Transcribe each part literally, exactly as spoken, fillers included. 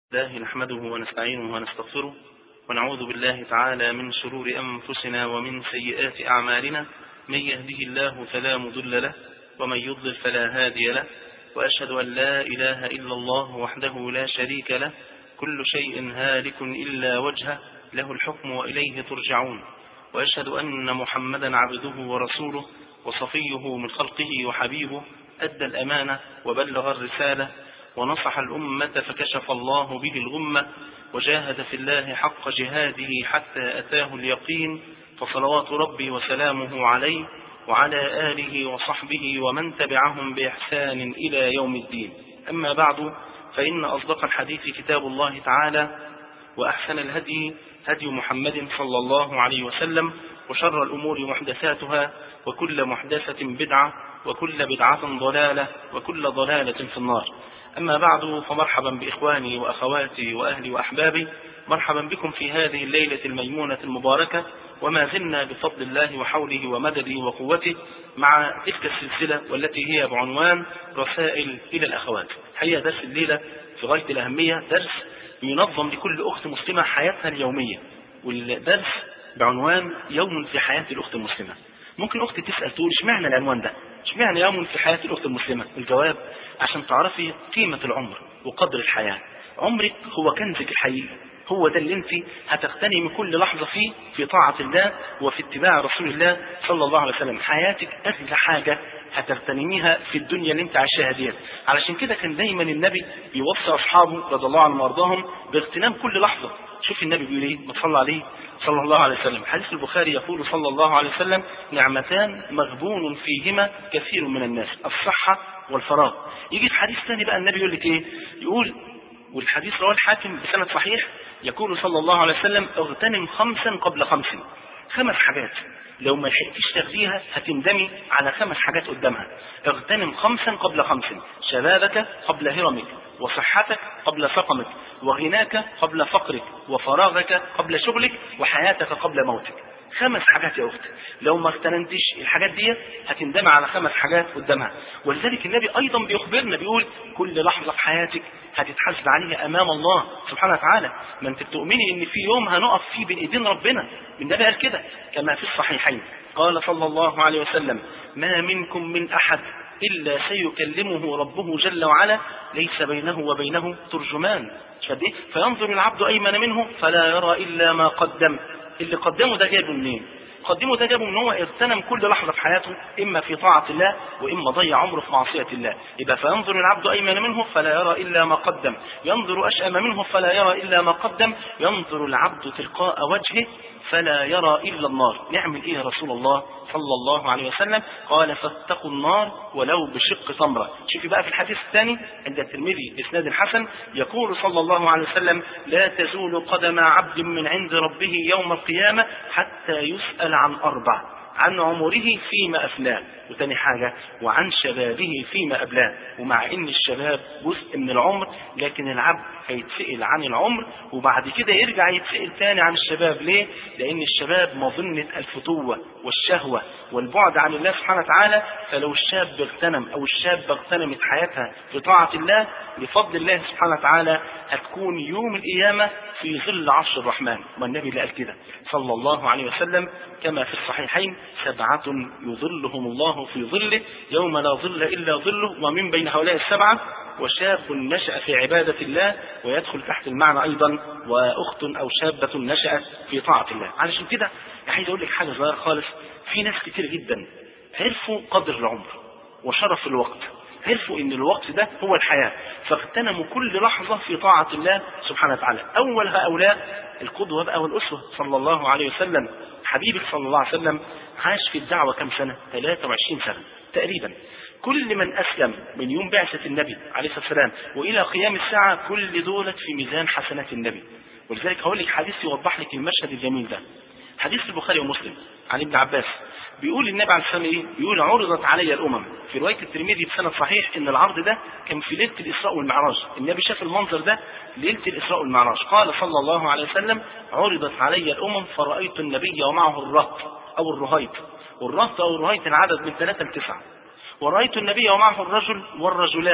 الله نحمده ونستعينه ونستغفره ونعوذ بالله تعالى من شرور أنفسنا ومن سيئات أعمالنا. من يهده الله فلا مضل له ومن يضلل فلا هادي له، وأشهد أن لا إله إلا الله وحده لا شريك له، كل شيء هالك إلا وجهه، له الحكم وإليه ترجعون. وأشهد أن محمدا عبده ورسوله وصفيه من خلقه وحبيبه، أدى الأمانة وبلغ الرسالة ونصح الأمة فكشف الله به الغمة، وجاهد في الله حق جهاده حتى أتاه اليقين، فصلوات ربي وسلامه عليه وعلى آله وصحبه ومن تبعهم بإحسان إلى يوم الدين. أما بعد، فإن أصدق الحديث كتاب الله تعالى، وأحسن الهدي هدي محمد صلى الله عليه وسلم، وشر الأمور محدثاتها، وكل محدثة بدعة، وكل بدعة ضلالة، وكل ضلالة في النار. أما بعد، فمرحبا بإخواني وأخواتي وأهلي وأحبابي، مرحبا بكم في هذه الليلة الميمونة المباركة، وما زلنا بفضل الله وحوله ومدده وقوته مع تلك السلسلة والتي هي بعنوان رسائل إلى الأخوات. حقيقة درس الليلة في غاية الأهمية، درس ينظم لكل أخت مسلمة حياتها اليومية، والدرس بعنوان يوم في حياة الأخت المسلمة. ممكن أختي تسأل تقول اشمعنى العنوان ده؟ اشمعنى يوم في حياة الأخت المسلمة؟ الجواب عشان تعرفي قيمة العمر وقدر الحياة. عمرك هو كنزك الحقيقي، هو ده اللي انت هتغتنمي كل لحظة فيه في طاعة الله وفي اتباع رسول الله صلى الله عليه وسلم. حياتك أغلى حاجة هتغتنميها في الدنيا اللي انت عايشاها ديت. علشان كده كان دايما النبي بيوصي أصحابه رضي الله عنهم وارضاهم باغتنام كل لحظة. شوف النبي بيقول ايه، ما تصلى عليه صلى الله عليه وسلم. حديث البخاري يقول صلى الله عليه وسلم: نعمتان مغبون فيهما كثير من الناس، الصحة والفراغ. يجي في حديث ثاني بقى النبي يقول لك ايه، يقول، والحديث رواه الحاكم بسند صحيح، يقول صلى الله عليه وسلم: اغتنم خمسا قبل خمس. خمس حاجات لو ما لحقتيش تاخديها هتندمي على خمس حاجات قدامها. اغتنم خمسا قبل خمس: شبابك قبل هرمك، وصحتك قبل سقمك، وغناك قبل فقرك، وفراغك قبل شغلك، وحياتك قبل موتك. خمس حاجات يا أخت، لو ما اغتنمتش الحاجات دي هتندم على خمس حاجات قدامها. ولذلك النبي أيضا بيخبرنا بيقول: كل لحظة في حياتك هتتحاسب عليها أمام الله سبحانه وتعالى. ما انت بتؤمني ان في يوم هنقف فيه بين ايدين ربنا. النبي قال كده كما في الصحيحين، قال صلى الله عليه وسلم: ما منكم من أحد إلا سيكلمه ربه جل وعلا، ليس بينه وبينه ترجمان، فينظر العبد أيمن منه فلا يرى إلا ما قدم. اللي قدمه ده جابه منين؟ قدمه ده جابه من هو اغتنم كل لحظة في حياته إما في طاعة الله وإما ضيع عمره في معصية الله. يبقى فينظر العبد أيمن منه فلا يرى إلا ما قدم، ينظر أشأم منه فلا يرى إلا ما قدم، ينظر العبد تلقاء وجهه فلا يرى إلا النار. نعمل إيه يا رسول الله صلى الله عليه وسلم؟ قال: فاتقوا النار ولو بشق تمرة. شوفي بقى في الحديث الثاني عند الترمذي بإسناد حسن، يقول صلى الله عليه وسلم: لا تزول قدم عبد من عند ربه يوم القيامة حتى يسأل عن أربع: عن عمره فيما أفناه، وتاني حاجة وعن شبابه فيما أبلاه. ومع إن الشباب جزء من العمر، لكن العبد هيتسئل عن العمر وبعد كده يرجع يتسئل تاني عن الشباب. ليه؟ لأن الشباب مظنة الفتوة والشهوة والبعد عن الله سبحانه وتعالى. فلو الشاب اغتنم أو الشاب اغتنمت حياتها في طاعة الله بفضل الله سبحانه وتعالى، هتكون يوم القيامة في ظل عرش الرحمن. والنبي اللي قال كده صلى الله عليه وسلم كما في الصحيحين: سبعة يظلهم الله في ظله يوم لا ظل إلا ظله. ومن بين هؤلاء السبعة: وشاب نشأ في عبادة الله، ويدخل تحت المعنى أيضا وأخت أو شابة نشأت في طاعة الله. علشان كده عايز أقول لك حاجة صغيرة خالص. في ناس كتير جدا عرفوا قدر العمر وشرف الوقت، عرفوا ان الوقت ده هو الحياة، فاغتنموا كل لحظة في طاعة الله سبحانه وتعالى. اول هؤلاء القدوة بقى والأسوة صلى الله عليه وسلم. حبيبك صلى الله عليه وسلم عاش في الدعوة كم سنة؟ ثلاثة وعشرين سنة تقريبا. كل من أسلم من يوم بعثة النبي عليه الصلاة والسلام وإلى قيام الساعة كل دولة في ميزان حسنات النبي. ولذلك هقول لك حديث يوضح لك المشهد الجميل ده. حديث البخاري ومسلم عن ابن عباس، بيقول النبي عليه الصلاة والسلام: بيقول: عرضت علي الأمم. في رواية الترمذي بسند صحيح إن العرض ده كان في ليلة الإسراء والمعراج. النبي شاف المنظر ده ليلة الإسراء والمعراج. قال صلى الله عليه وسلم: عرضت علي الأمم فرأيت النبي ومعه الرهط أو الرهيط، والرهط أو الرهيط العدد من ثلاثة لتسعة، ورأيت النبي ومعه الرجل والرجلان،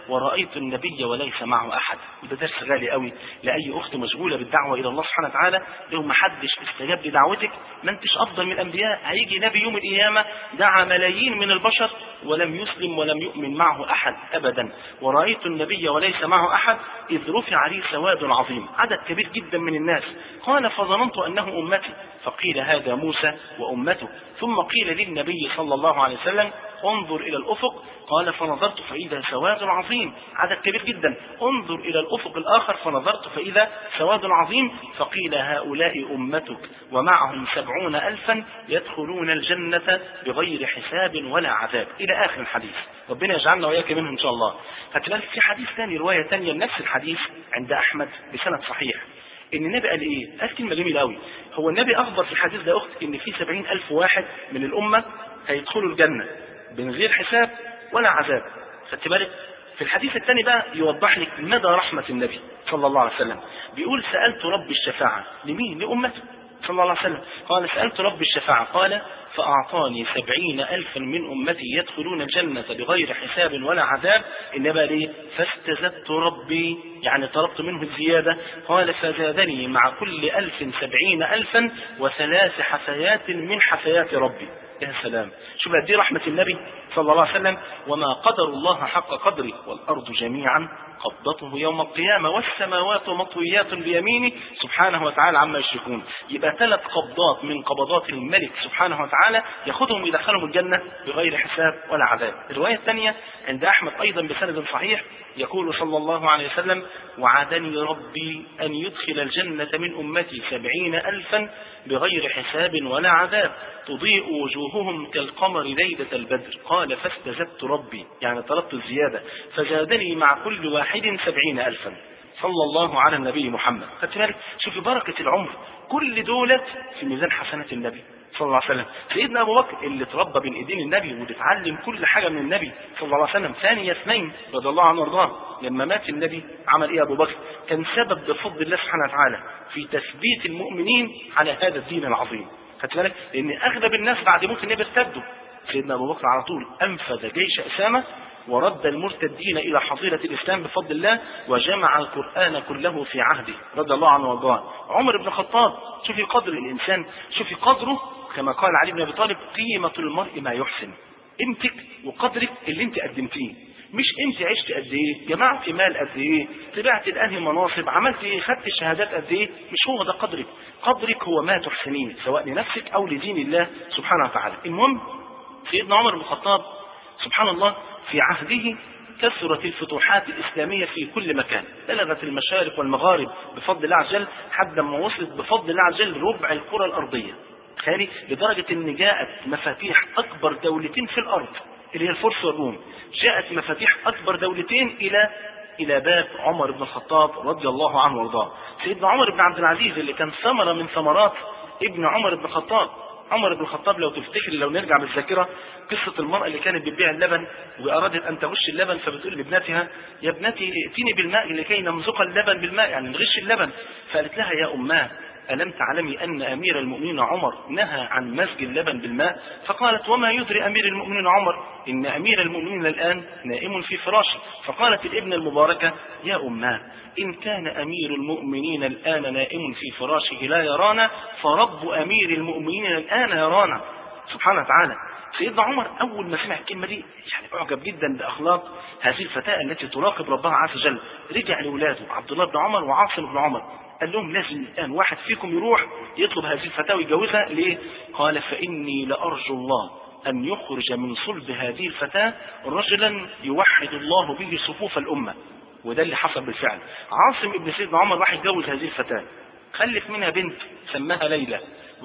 ورأيت النبي وليس معه أحد. وده درس غالي قوي لأي أخت مشغولة بالدعوة إلى الله سبحانه وتعالى. لو ما حدش استجاب لدعوتك ما انتش أفضل من الأنبياء. هيجي نبي يوم القيامة دعا ملايين من البشر ولم يسلم ولم يؤمن معه أحد أبدا. ورأيت النبي وليس معه أحد إذ رفع لي سواد عظيم، عدد كبير جدا من الناس. قال فظننت أنه أمتي، فقيل هذا موسى وأمته. ثم قيل للنبي صلى الله عليه وسلم انظر إلى الأفق، قال فنظرت فإذا سواد عظيم، عدد كبير جدا. انظر إلى الأفق الآخر فنظرت فإذا سواد عظيم. فقيل هؤلاء أمتك ومعهم سبعون ألفا يدخلون الجنة بغير حساب ولا عذاب، إلى آخر الحديث. ربنا يجعلنا وإياك منهم إن شاء الله. فتلاقي في حديث ثاني، رواية ثانية نفس الحديث عند أحمد بسند صحيح، ان النبي قال ايه؟ قال كلمه جميله قوي. هو النبي اخبر في الحديث ده اخت ان في سبعين الف واحد من الامه هيدخلوا الجنه من غير حساب ولا عذاب. خدت بالك؟ في الحديث الثاني بقى يوضح لك مدى رحمه النبي صلى الله عليه وسلم. بيقول سالت رب الشفاعه لمين؟ لامته صلى الله عليه وسلم. قال سالت رب الشفاعه قال فاعطاني سبعين الفا من امتي يدخلون الجنه بغير حساب ولا عذاب. النبي ليه؟ فاستزدت ربي، يعني طلبت منه الزياده. قال فزادني مع كل الف سبعين الفا وثلاث حثيات من حثيات ربي. يا سلام، شوف قد ايه رحمه النبي صلى الله عليه وسلم. وما قدر الله حق قدره والارض جميعا قبضته يوم القيامه والسماوات مطويات بيمينه سبحانه وتعالى عما يشركون. يبقى ثلاث قبضات من قبضات الملك سبحانه وتعالى ياخذهم يدخلهم الجنه بغير حساب ولا عذاب. الروايه الثانيه عند احمد ايضا بسند صحيح يقول صلى الله عليه وسلم وعدني ربي ان يدخل الجنه من امتي سبعين الفا بغير حساب ولا عذاب تضيء وجوههم كالقمر ليلة البدر. قال فاستزدت ربي، يعني طلبت الزيادة، فزادني مع كل واحد سبعين ألفا. صلى الله على النبي محمد. خدت بالك؟ شوفي بركة العمر، كل دولت في ميزان حسنات النبي صلى الله عليه وسلم. سيدنا أبو بكر اللي تربى بين إيدين النبي وتتعلم كل حاجة من النبي صلى الله عليه وسلم. ثاني اثنين رضي الله عنه وارضاه، لما مات النبي عمل إيه أبو بكر؟ كان سبب بفضل الله سبحانه وتعالى في تثبيت المؤمنين على هذا الدين العظيم. خدت بالك؟ لأن أغلب الناس بعد موت النبي ارتدوا. سيدنا أبو بكر على طول أنفذ جيش أسامة ورد المرتدين إلى حظيرة الإسلام بفضل الله، وجمع القرآن كله في عهده رضي الله عنه وارضاه. عمر بن الخطاب، شوفي قدر الإنسان، شوفي قدره، كما قال علي بن أبي طالب قيمة المرء ما يحسن. قيمتك وقدرك اللي انت قدمتيه، مش انت عشت قد ايه، جمعت مال قد ايه، طلعت الانهي مناصب، عملت ايه، خدت الشهادات قد ايه. مش هو ده قدرك. قدرك هو ما تحسنيه سواء لنفسك او لدين الله سبحانه وتعالى. المهم سيدنا عمر بن الخطاب سبحان الله في عهده كثرت الفتوحات الإسلامية في كل مكان، بلغت المشارق والمغارب بفضل الله عز وجل، حتى ما وصلت بفضل الله عز وجل ربع الكرة الأرضية. خالي لدرجة ان جاءت مفاتيح اكبر دولتين في الارض اللي هي الفرس والروم، جاءت مفاتيح اكبر دولتين الى الى باب عمر بن الخطاب رضي الله عنه وارضاه. سيدنا عمر بن عبد العزيز اللي كان ثمرة من ثمرات ابن عمر بن الخطاب. عمر بن الخطاب لو تفتكر، لو نرجع بالذاكرة، قصة المرأة اللي كانت بتبيع اللبن وأرادت أن تغش اللبن، فبتقول لابنتها يا ابنتي ائتيني بالماء لكي نمزق اللبن بالماء، يعني نغش اللبن. فقالت لها يا أماه ألم تعلمي أن أمير المؤمنين عمر نهى عن مزج اللبن بالماء؟ فقالت وما يدري أمير المؤمنين عمر إن أمير المؤمنين الآن نائم في فراشه. فقالت الابنة المباركة يا أماه إن كان أمير المؤمنين الآن نائم في فراشه لا يرانا، فرب أمير المؤمنين الآن يرانا. سبحانه وتعالى. سيدنا عمر أول ما سمع الكلمة دي يعني أعجب جدا بأخلاق هذه الفتاة التي تراقب ربها عز وجل. رجع لأولاده عبد الله بن عمر وعاصم بن عمر، قال لهم لازم الآن واحد فيكم يروح يطلب هذه الفتاة ويجوزها. ليه؟ قال فإني لأرجو الله أن يخرج من صلب هذه الفتاة رجلا يوحد الله به صفوف الأمة. وده اللي حصل بالفعل. عاصم ابن سيدنا عمر راح يتجوز هذه الفتاة، خلف منها بنت سماها ليلى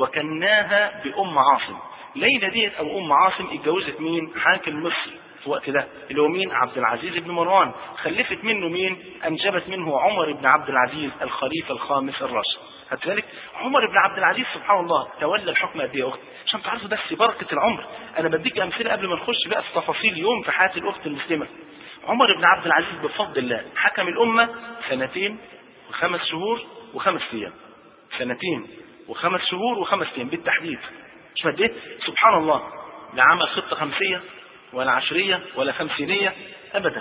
وكناها بأم عاصم. ليلى ديت أو أم عاصم اتجوزت مين؟ حاكم مصر في وقت ده اللي هو مين؟ عبد العزيز بن مروان. خلفت منه مين؟ أنجبت منه عمر بن عبد العزيز الخليفة الخامس الراشد. هتذلك عمر بن عبد العزيز سبحان الله تولى الحكم قد ايه يا أختي؟ عشان تعرفوا بس بركة العمر. أنا بديك أمثلة قبل ما نخش بقى في تفاصيل يوم في حياة الأخت المسلمة. عمر بن عبد العزيز بفضل الله حكم الأمة سنتين وخمس شهور وخمس أيام. سنتين وخمس شهور وخمس أيام بالتحديد. مش مديت سبحان الله. لا عمل خطة خمسية ولا عشرية ولا خمسينية أبدا.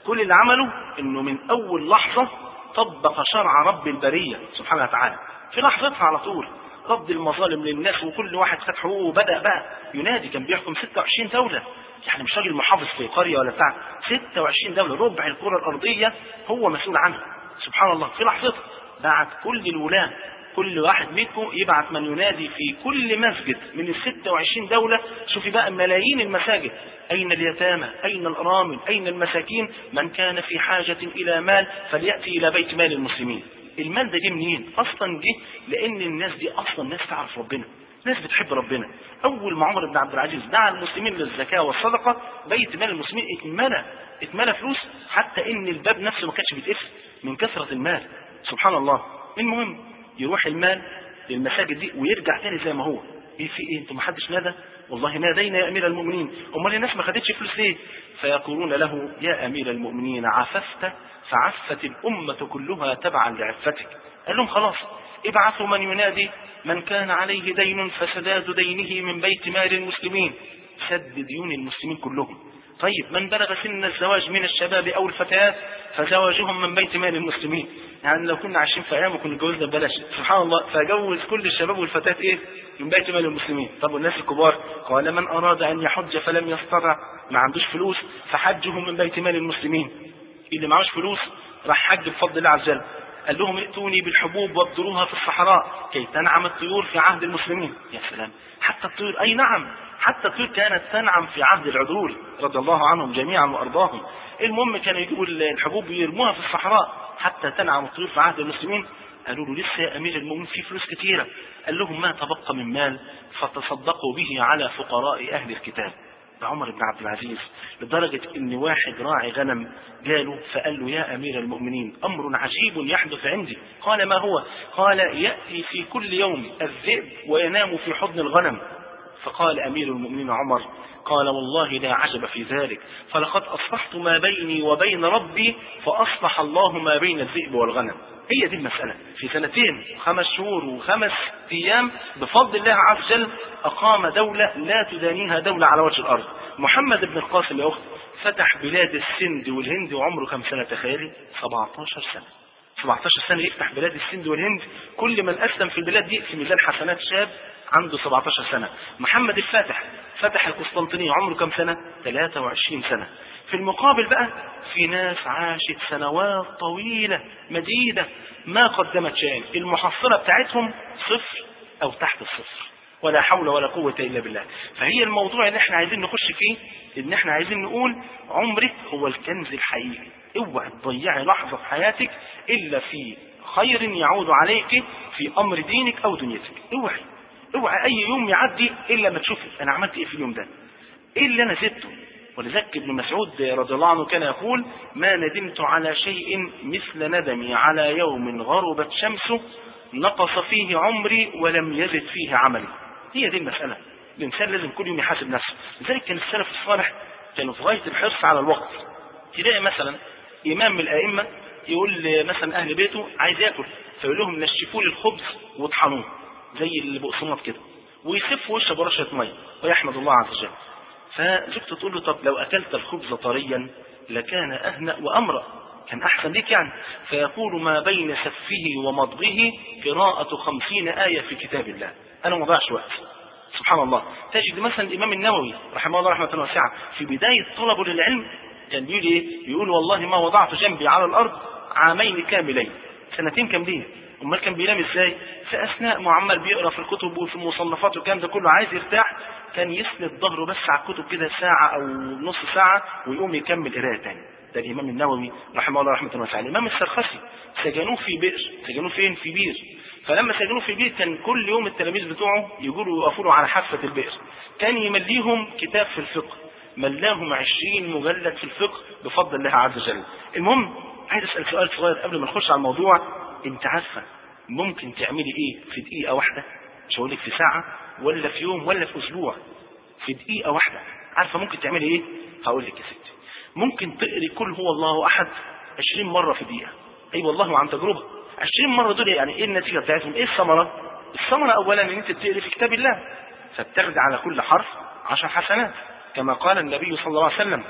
كل اللي عمله انه من اول لحظة طبق شرع رب البرية سبحانه وتعالى في لحظتها على طول، رد المظالم للناس، وكل واحد خد حقوقه وبدأ بقى ينادي. كان بيحكم ستة وعشرين دولة، يعني مش راجل محافظ في قرية ولا بتاع، ستة وعشرين دولة، ربع الكرة الأرضية هو مسؤول عنها. سبحان الله، في لحظتها بعت كل الولاة، كل واحد منكم يبعت من ينادي في كل مسجد من ال ستة وعشرين دولة. شوفي بقى ملايين المساجد، أين اليتامى، أين الأرامل، أين المساكين، من كان في حاجة إلى مال فليأتي إلى بيت مال المسلمين. المال ده جه منين؟ أصلا جه لأن الناس دي أصلا ناس تعرف ربنا، ناس بتحب ربنا. أول ما عمر بن عبد العزيز دعا المسلمين للزكاة والصدقة، بيت مال المسلمين اتملى اتملى فلوس، حتى إن الباب نفسه ما كانش بيتقفل من كثرة المال. سبحان الله. المهم يروح المال للمساجد دي ويرجع تاني زي ما هو. ايه في ايه؟ انتم ما حدش نادى؟ والله نادينا يا امير المؤمنين. امال الناس ما خدتش فلوس ليه؟ فيقولون له يا امير المؤمنين عففت فعفت الامه كلها تبعا لعفتك. قال لهم خلاص ابعثوا من ينادي من كان عليه دين فسداد دينه من بيت مال المسلمين، سد ديون المسلمين كلهم. طيب من بلغ سن الزواج من الشباب او الفتيات فزواجهم من بيت مال المسلمين. يعني لو كنا عايشين في ايام وكنا جوزنا ببلاش، سبحان الله، فجوز كل الشباب والفتيات ايه؟ من بيت مال المسلمين. طب والناس الكبار؟ قال من اراد ان يحج فلم يستطع، ما عندوش فلوس، فحجه من بيت مال المسلمين. اللي معهوش فلوس راح حج بفضل الله عز وجل. قال لهم ائتوني بالحبوب وابذروها في الصحراء كي تنعم الطيور في عهد المسلمين. يا سلام، حتى الطيور، اي نعم، حتى الطيور كانت تنعم في عهد العذول رضي الله عنهم جميعا وارضاهم. المهم كانوا يجيبوا الحبوب ويرموها في الصحراء حتى تنعم الطيور في عهد المسلمين. قالوا له لسه يا امير المؤمنين في فلوس كثيره. قال لهم ما تبقى من مال فتصدقوا به على فقراء اهل الكتاب. ده عمر بن عبد العزيز، لدرجة ان واحد راعي غنم جاله فقال له يا امير المؤمنين امر عجيب يحدث عندي. قال ما هو؟ قال يأتي في كل يوم الذئب وينام في حضن الغنم. فقال امير المؤمنين عمر قال والله لا عجب في ذلك، فلقد اصلحت ما بيني وبين ربي فاصلح الله ما بين الذئب والغنم. هي دي المسألة. في سنتين خمس شهور وخمس ايام بفضل الله عز وجل اقام دولة لا تدانيها دولة على وجه الارض. محمد بن القاسم يا اخت فتح بلاد السند والهند وعمره كم سنة؟ تخيلي سبعتاشر سنة. سبعتاشر سنة يفتح بلاد السند والهند. كل من اسلم في البلاد دي في ميزان حسنات شاب عنده سبعتاشر سنة. محمد الفاتح فتح القسطنطينية عمره كم سنة؟ ثلاثة وعشرين سنة. في المقابل بقى في ناس عاشت سنوات طويلة مديدة ما قدمت شيئا، المحصلة بتاعتهم صفر او تحت الصفر، ولا حول ولا قوة الا بالله. فهي الموضوع اللي احنا عايزين نخش فيه ان احنا عايزين نقول عمرك هو الكنز الحقيقي. اوعى تضيعي لحظة في حياتك الا في خير يعود عليك في امر دينك او دنيتك. اوعي اوعى اي يوم يعدي الا ما تشوفي انا عملت ايه في اليوم ده، ايه اللي انا زدته. ولذلك ابن مسعود رضي الله عنه كان يقول ما ندمت على شيء مثل ندمي على يوم غربت شمسه نقص فيه عمري ولم يزد فيه عملي. هي دي المسألة. الانسان لازم كل يوم يحاسب نفسه. لذلك كان السلف الصالح كانوا في غاية الحرص على الوقت. تلاقي مثلا امام من الائمة يقول مثلا اهل بيته عايز ياكل فيقول لهم نشفوا لي الخبز واطحنوه زي البقسماط كده ويسف وشه برشة ميه ويحمد الله عز وجل. فزوجته تقول له طب لو اكلت الخبز طريا لكان اهنأ وامرأ، كان احسن ليك يعني. فيقول ما بين سفه ومضغه قراءة خمسين آية في كتاب الله، انا ما ضيعش وقت. سبحان الله. تجد مثلا الامام النووي رحمه الله رحمة واسعة في بداية طلبه للعلم كان بيقول ايه؟ يقول والله ما وضعت جنبي على الارض عامين كاملين، سنتين كاملين. امال كان بينام ازاي؟ في اثناء ما عمال بيقرا في الكتب وفي المصنفات والكلام ده كله عايز يرتاح، كان يسند ظهره بس على الكتب كده ساعه او نص ساعه ويقوم يكمل قرايه تاني. ده الامام النووي رحمه الله رحمه واسعه. الامام السرخسي سجنوه في بئر، سجنوه فين؟ في بير. فلما سجنوه في بير كان كل يوم التلاميذ بتوعه يقولوا يقفوا له على حافه البئر، كان يمليهم كتاب في الفقه، ملاهم عشرين مجلد في الفقه بفضل الله عز وجل. المهم عايز اسال سؤال صغير قبل ما نخش على الموضوع. انت عارفه ممكن تعملي ايه في دقيقه واحده؟ مش هقول لك في ساعه ولا في يوم ولا في اسبوع، في دقيقه واحده. عارفه ممكن تعملي ايه؟ هقول لك يا ستي. ممكن تقري كل هو الله احد عشرين مره في دقيقه. اي أيوة والله عن تجربه. عشرين مره دول يعني ايه النتيجه بتاعتهم؟ ايه الثمره؟ الثمره اولا ان انت بتقري في كتاب الله فبتاخد على كل حرف عشر حسنات، كما قال النبي صلى الله عليه وسلم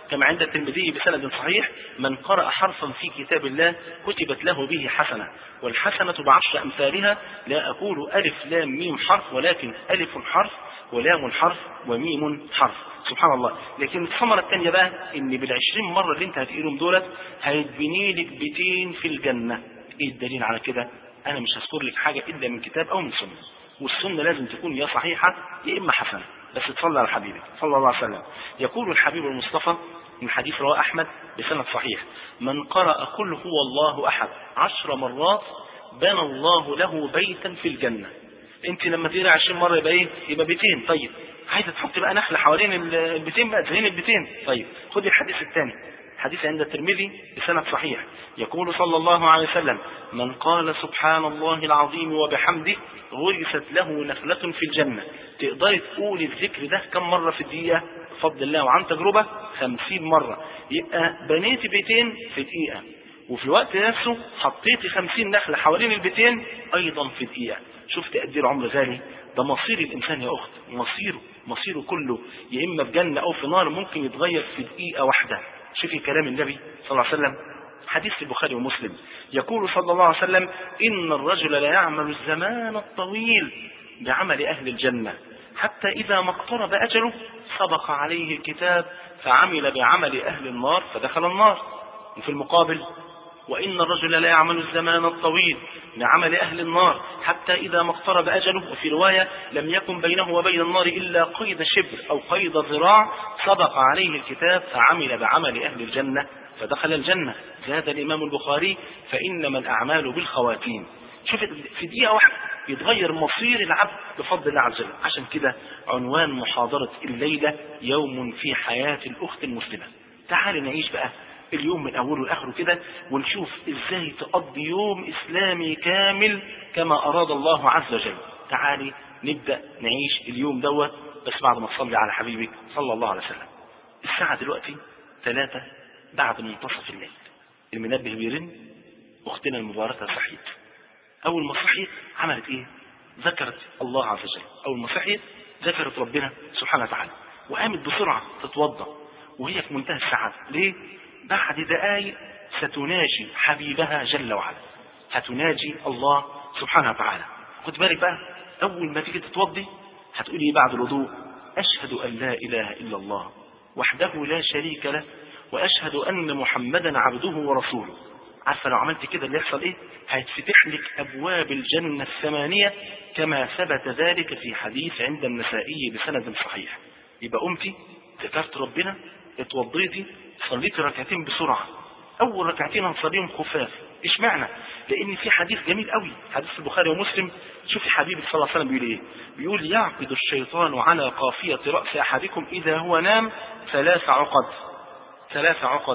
كما عند الترمذي بسند صحيح: من قرأ حرفا في كتاب الله كتبت له به حسنة، والحسنة بعشر أمثالها، لا أقول ألف لام ميم حرف، ولكن ألف حرف ولام حرف وميم حرف. سبحان الله. لكن الثمرة الثانية بقى إن بالعشرين مرة اللي أنت هتقولهم دولت هيتبني لك بيتين في الجنة. إيه الدليل على كده؟ أنا مش هذكر لك حاجة إلا من كتاب أو من سنة، والسنة لازم تكون يا صحيحة يا إما حسنة، بس تصلى على حبيبك صلى الله عليه وسلم. يقول الحبيب المصطفى من حديث رواه أحمد بسند صحيح: من قرأ قل هو الله أحد عشر مرات بنى الله له بيتا في الجنة. انت لما تقرأ عشرين مرة يبقى ايه؟ يبقى بيتين. طيب عايزة تحط بقى نخلة حوالين البيتين بقى زين البيتين. طيب خد الحديث الثاني، حديث عند الترمذي بسند صحيح. يقول صلى الله عليه وسلم: من قال سبحان الله العظيم وبحمده غرست له نخلة في الجنة. تقدري تقول الذكر ده كم مرة في الدقيقة؟ بفضل الله وعن تجربة خمسين مرة. يبقى بنيتي بيتين في دقيقة، وفي الوقت نفسه حطيتي خمسين نخلة حوالين البيتين أيضا في دقيقة. شفت قد ايه العمر غالي؟ ده مصير الإنسان يا أخت، مصيره مصيره كله يا إما في جنة أو في نار، ممكن يتغير في دقيقة واحدة. شوفي كلام النبي صلى الله عليه وسلم، حديث البخاري ومسلم. يقول صلى الله عليه وسلم: إن الرجل لا يعمل الزمان الطويل بعمل أهل الجنة حتى إذا ما اقترب أجله سبق عليه الكتاب فعمل بعمل أهل النار فدخل النار. وفي المقابل: وإن الرجل لا يعمل الزمان الطويل بعمل أهل النار حتى إذا ما اقترب أجله، وفي رواية: لم يكن بينه وبين النار إلا قيد شبر أو قيد ذراع سبق عليه الكتاب فعمل بعمل أهل الجنة فدخل الجنة. زاد الإمام البخاري: فإنما الأعمال بالخواتيم. شوف في دقيقة واحدة يتغير مصير العبد بفضل الله عز وجل. عشان كده عنوان محاضرة الليلة: يوم في حياة الأخت المسلمة. تعال نعيش بقى اليوم من أوله لآخره كده، ونشوف إزاي تقضي يوم إسلامي كامل كما أراد الله عز وجل. تعالي نبدأ نعيش اليوم دوت، بس بعد ما تصلي على حبيبك صلى الله عليه وسلم. الساعة دلوقتي ثلاثة بعد منتصف الليل، المنبه بيرن، أختنا المباركة صحيت. أول ما صحيت عملت إيه؟ ذكرت الله عز وجل. أول ما صحيت ذكرت ربنا سبحانه وتعالى، وقامت بسرعة تتوضأ وهي في منتهى السعادة. ليه؟ بعد دقائق ستناجي حبيبها جل وعلا، هتناجي الله سبحانه وتعالى. خد بالك بقى، أول ما تيجي تتوضي هتقولي إيه بعد الوضوء؟ أشهد أن لا إله إلا الله وحده لا شريك له وأشهد أن محمدا عبده ورسوله. عارفة لو عملت كده اللي يحصل إيه؟ هيتفتح لك أبواب الجنة الثمانية كما ثبت ذلك في حديث عند النسائي بسند صحيح. يبقى قمتي ذكرت ربنا، اتوضيتي، صليت ركعتين بسرعة. أول ركعتين هنصليهم خفاف. إيش معنى؟ لأن في حديث جميل قوي، حديث البخاري ومسلم. شوفي حبيبي صلى الله عليه وسلم بيقول إيه؟ بيقول: يعقد الشيطان على قافية رأس أحدكم إذا هو نام ثلاث عقد ثلاث عقد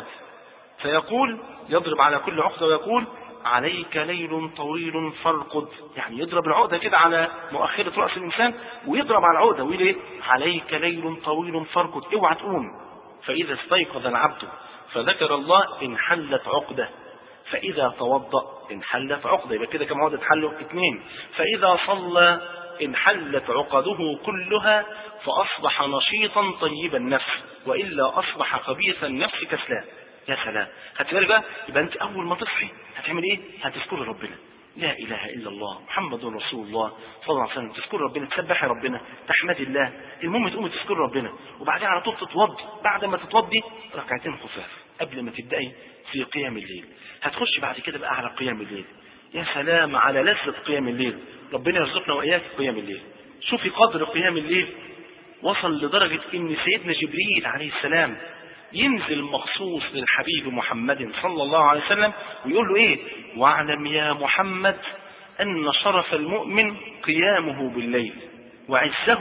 فيقول، يضرب على كل عقدة ويقول: عليك ليل طويل فارقد. يعني يضرب العقدة كده على مؤخرة رأس الإنسان، ويضرب على العقدة ويقول إيه؟ عليك ليل طويل فارقد، اوعى تقوم. فإذا استيقظ العبد فذكر الله انحلت عقدة، فإذا توضأ انحلت عقدة. يبقى كده كم عقدة اتحلوا؟ اثنين. فإذا صلى انحلت عقده كلها فأصبح نشيطا طيب النفس، وإلا أصبح خبيث النفس كسلان. يا سلام. هتبالي بقى، يبقى أنت أول ما تصحي هتعمل إيه؟ هتذكر ربنا، لا إله إلا الله محمد رسول الله صلى الله عليه وسلم. تذكر ربنا، تسبحي ربنا، تحمدي الله. المهم تقومي تذكر ربنا، وبعدين على طول تتوضي. بعد ما تتوضي ركعتين خفاف قبل ما تبدأي في قيام الليل. هتخش بعد كده بقى على قيام الليل. يا سلام على لذة قيام الليل. ربنا يرزقنا وإياك قيام الليل. شوفي قدر قيام الليل وصل لدرجة إن سيدنا جبريل عليه السلام ينزل مخصوص للحبيب محمد صلى الله عليه وسلم ويقول له إيه؟ واعلم يا محمد أن شرف المؤمن قيامه بالليل وعزه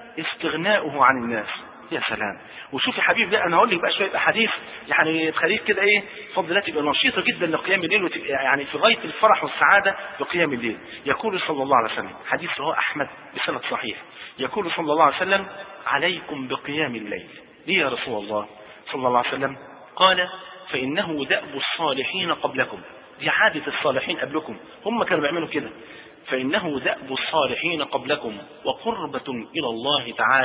استغناؤه عن الناس. يا سلام. وشوفي حبيب، لا انا هقول لك بقى شويه احاديث يعني تخليك كده ايه فضل تبقى نشيطه جدا لقيام الليل، وتبقى يعني في غايه الفرح والسعاده بقيام الليل. يقول صلى الله عليه وسلم، حديث رواه احمد بسند صحيح، يقول صلى الله عليه وسلم: عليكم بقيام الليل. ليه يا رسول الله صلى الله عليه وسلم؟ قال: فانه دأب الصالحين قبلكم. دي عاده الصالحين قبلكم، هم كانوا بيعملوا كده. فانه دأب الصالحين قبلكم وقربة الى الله تعالى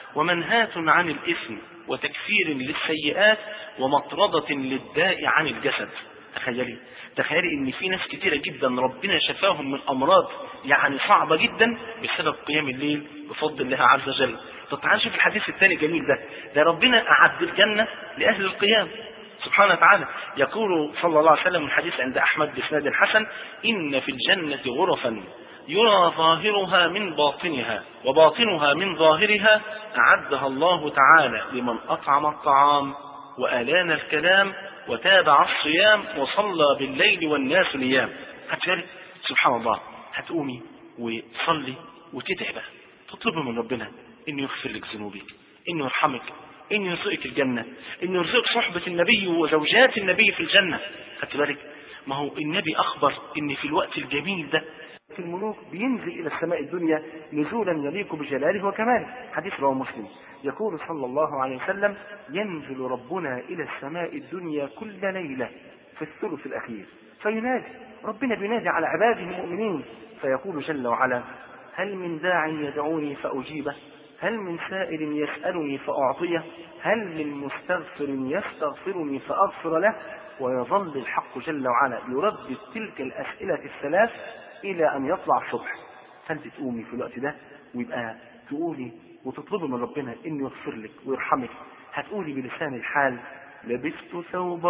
ومنهاة عن الإثم وتكفير للسيئات ومطردة للداء عن الجسد. تخيلي تخيلي ان في ناس كتيرة جدا ربنا شفاهم من امراض يعني صعبة جدا بسبب قيام الليل بفضل الله عز وجل. طب تعال شوف الحديث الثاني الجميل ده، ده ربنا اعد الجنة لاهل القيام سبحانه وتعالى. يقول صلى الله عليه وسلم الحديث عند احمد باسناد حسن: ان في الجنة غرفا يرى ظاهرها من باطنها وباطنها من ظاهرها اعدها الله تعالى لمن اطعم الطعام والان الكلام وتابع الصيام وصلى بالليل والناس نيام. هتشارك سبحان الله، هتقومي وتصلي وتدعي بقى، تطلب من ربنا انه يغفر لك ذنوبك، انه يرحمك، انه يرزقك الجنة، انه يرزقك صحبة النبي وزوجات النبي في الجنة. خدت بالك؟ ما هو النبي اخبر ان في الوقت الجميل ده في الملوك بينزل الى السماء الدنيا نزولا يليق بجلاله وكماله. حديث رواه مسلم. يقول صلى الله عليه وسلم: ينزل ربنا الى السماء الدنيا كل ليلة في الثلث الاخير فينادي، ربنا بينادي على عباده المؤمنين فيقول جل وعلا: هل من داع يدعوني فاجيبه، هل من سائل يسألني فاعطيه، هل من مستغفر يستغفرني فاغفر له. ويظل الحق جل وعلا يردد تلك الاسئلة الثلاث الى ان يطلع الصبح. فانت تقومي في الوقت ده ويبقى تقولي وتطلبي من ربنا انه يغفر لك ويرحمك. هتقولي بلسان الحال: لبست ثوب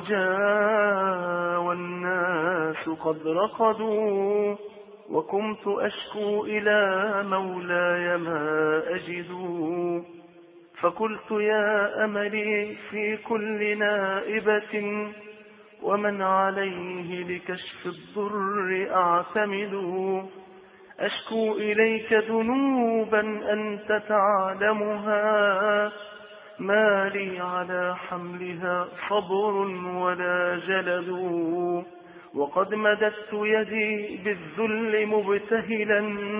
الرجاء والناس قد رقدوا وكنت اشكو الى مولاي ما اجد، فقلت يا املي في كل نائبة ومن عليه لكشف الضر أعتمد، أشكو إليك ذنوبا أنت تعلمها ما لي على حملها صبر ولا جلد، وقد مددت يدي بالذل مبتهلا